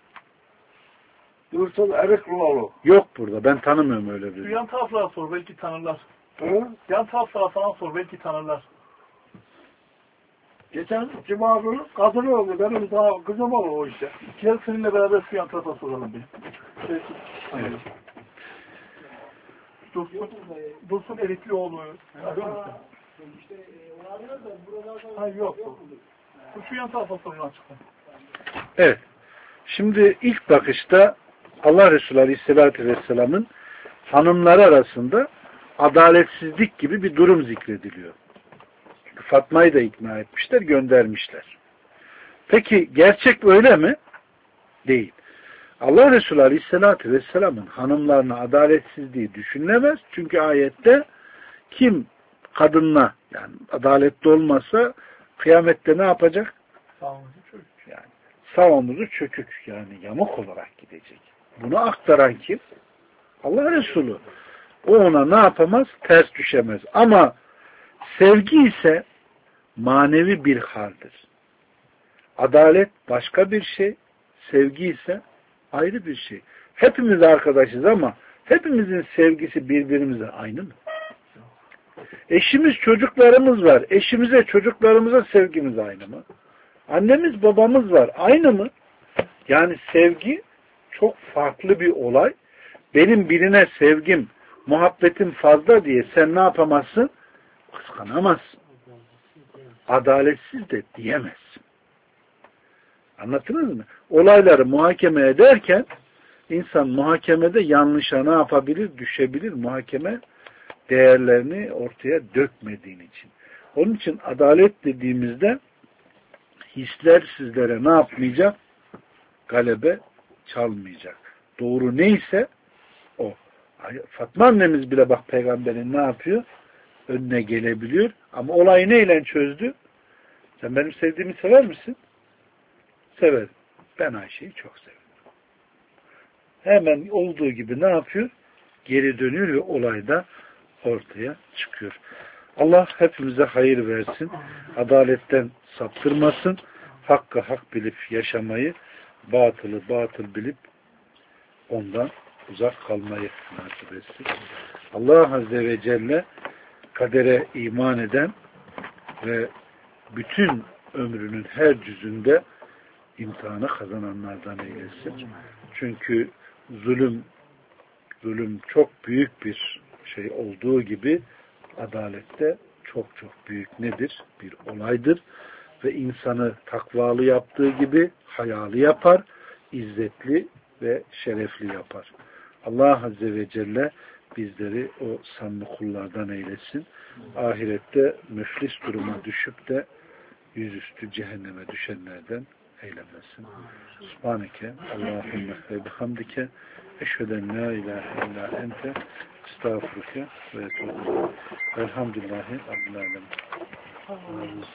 Dursun Erikloğlu. Yok burada. Ben tanımıyorum öyle Şu bir. yan taraflara sor, belki tanırlar. He? Yan taraflara falan sor, belki tanırlar. Geçen cuma günü katılıyordu. Benim daha kızım olur o işte. Gel seninle beraber şu yan tarafa soralım bir. Şey, Evet. Dursun, Dursun Eriklioğlu. Arıyor musun? Hayır yok. Şu, şu yan tarafa sorun açıkla. Evet. Şimdi ilk bakışta Allah Resulü Aleyhisselatü Vesselam'ın hanımları arasında adaletsizlik gibi bir durum zikrediliyor. Fatma'yı da ikna etmişler, göndermişler. Peki gerçek öyle mi? Değil. Allah Resulü Aleyhisselatü Vesselam'ın hanımlarına adaletsizliği düşünülemez. Çünkü ayette kim kadınla yani adaletli olmasa kıyamette ne yapacak? Sağolunuz çocuk. Yani sağ omuzu çökük yani yamuk olarak gidecek. Bunu aktaran kim? Allah Resulü. O ona ne yapamaz? Ters düşemez. Ama sevgi ise manevi bir haldir. Adalet başka bir şey, sevgi ise ayrı bir şey. Hepimiz arkadaşız ama hepimizin sevgisi birbirimize aynı mı? Eşimiz, çocuklarımız var. Eşimize, çocuklarımıza sevgimiz aynı mı? Annemiz, babamız var. Aynı mı? Yani sevgi çok farklı bir olay. Benim birine sevgim, muhabbetim fazla diye sen ne yapamazsın? Kıskanamazsın. Adaletsiz de diyemezsin. Anlattınız mı? Olayları muhakeme ederken insan muhakemede yanlışa ne yapabilir? Düşebilir. Muhakeme değerlerini ortaya dökmediğin için. Onun için adalet dediğimizde hisler sizlere ne yapmayacak? Galebe çalmayacak. Doğru neyse o. Fatma annemiz bile bak peygamberin ne yapıyor? Önüne gelebiliyor. Ama olayı neyle çözdü? Sen benim sevdiğimi sever misin? Severim. Ben Ayşe'yi çok severim. Hemen olduğu gibi ne yapıyor? Geri dönüyor ve olayda ortaya çıkıyor. Allah hepimize hayır versin. Adaletten saptırmasın. Hakkı hak bilip yaşamayı, batılı batıl bilip ondan uzak kalmayı nasip etsin. Allah Azze ve Celle kadere iman eden ve bütün ömrünün her cüzünde imtihanı kazananlardan eylesin. Çünkü zulüm zulüm çok büyük bir şey olduğu gibi adalette çok çok büyük nedir? Bir olaydır. Ve insanı takvalı yaptığı gibi hayalı yapar, izzetli ve şerefli yapar. Allah Azze ve Celle bizleri o samimi kullardan eylesin. Ahirette müflis duruma düşüp de yüzüstü cehenneme düşenlerden eylemesin. Subhaneke Allahümme ve bihamdike eşheden la ilahe illa ente estağfurüke ve etûbü. Elhamdülillahi Rabbil alemin.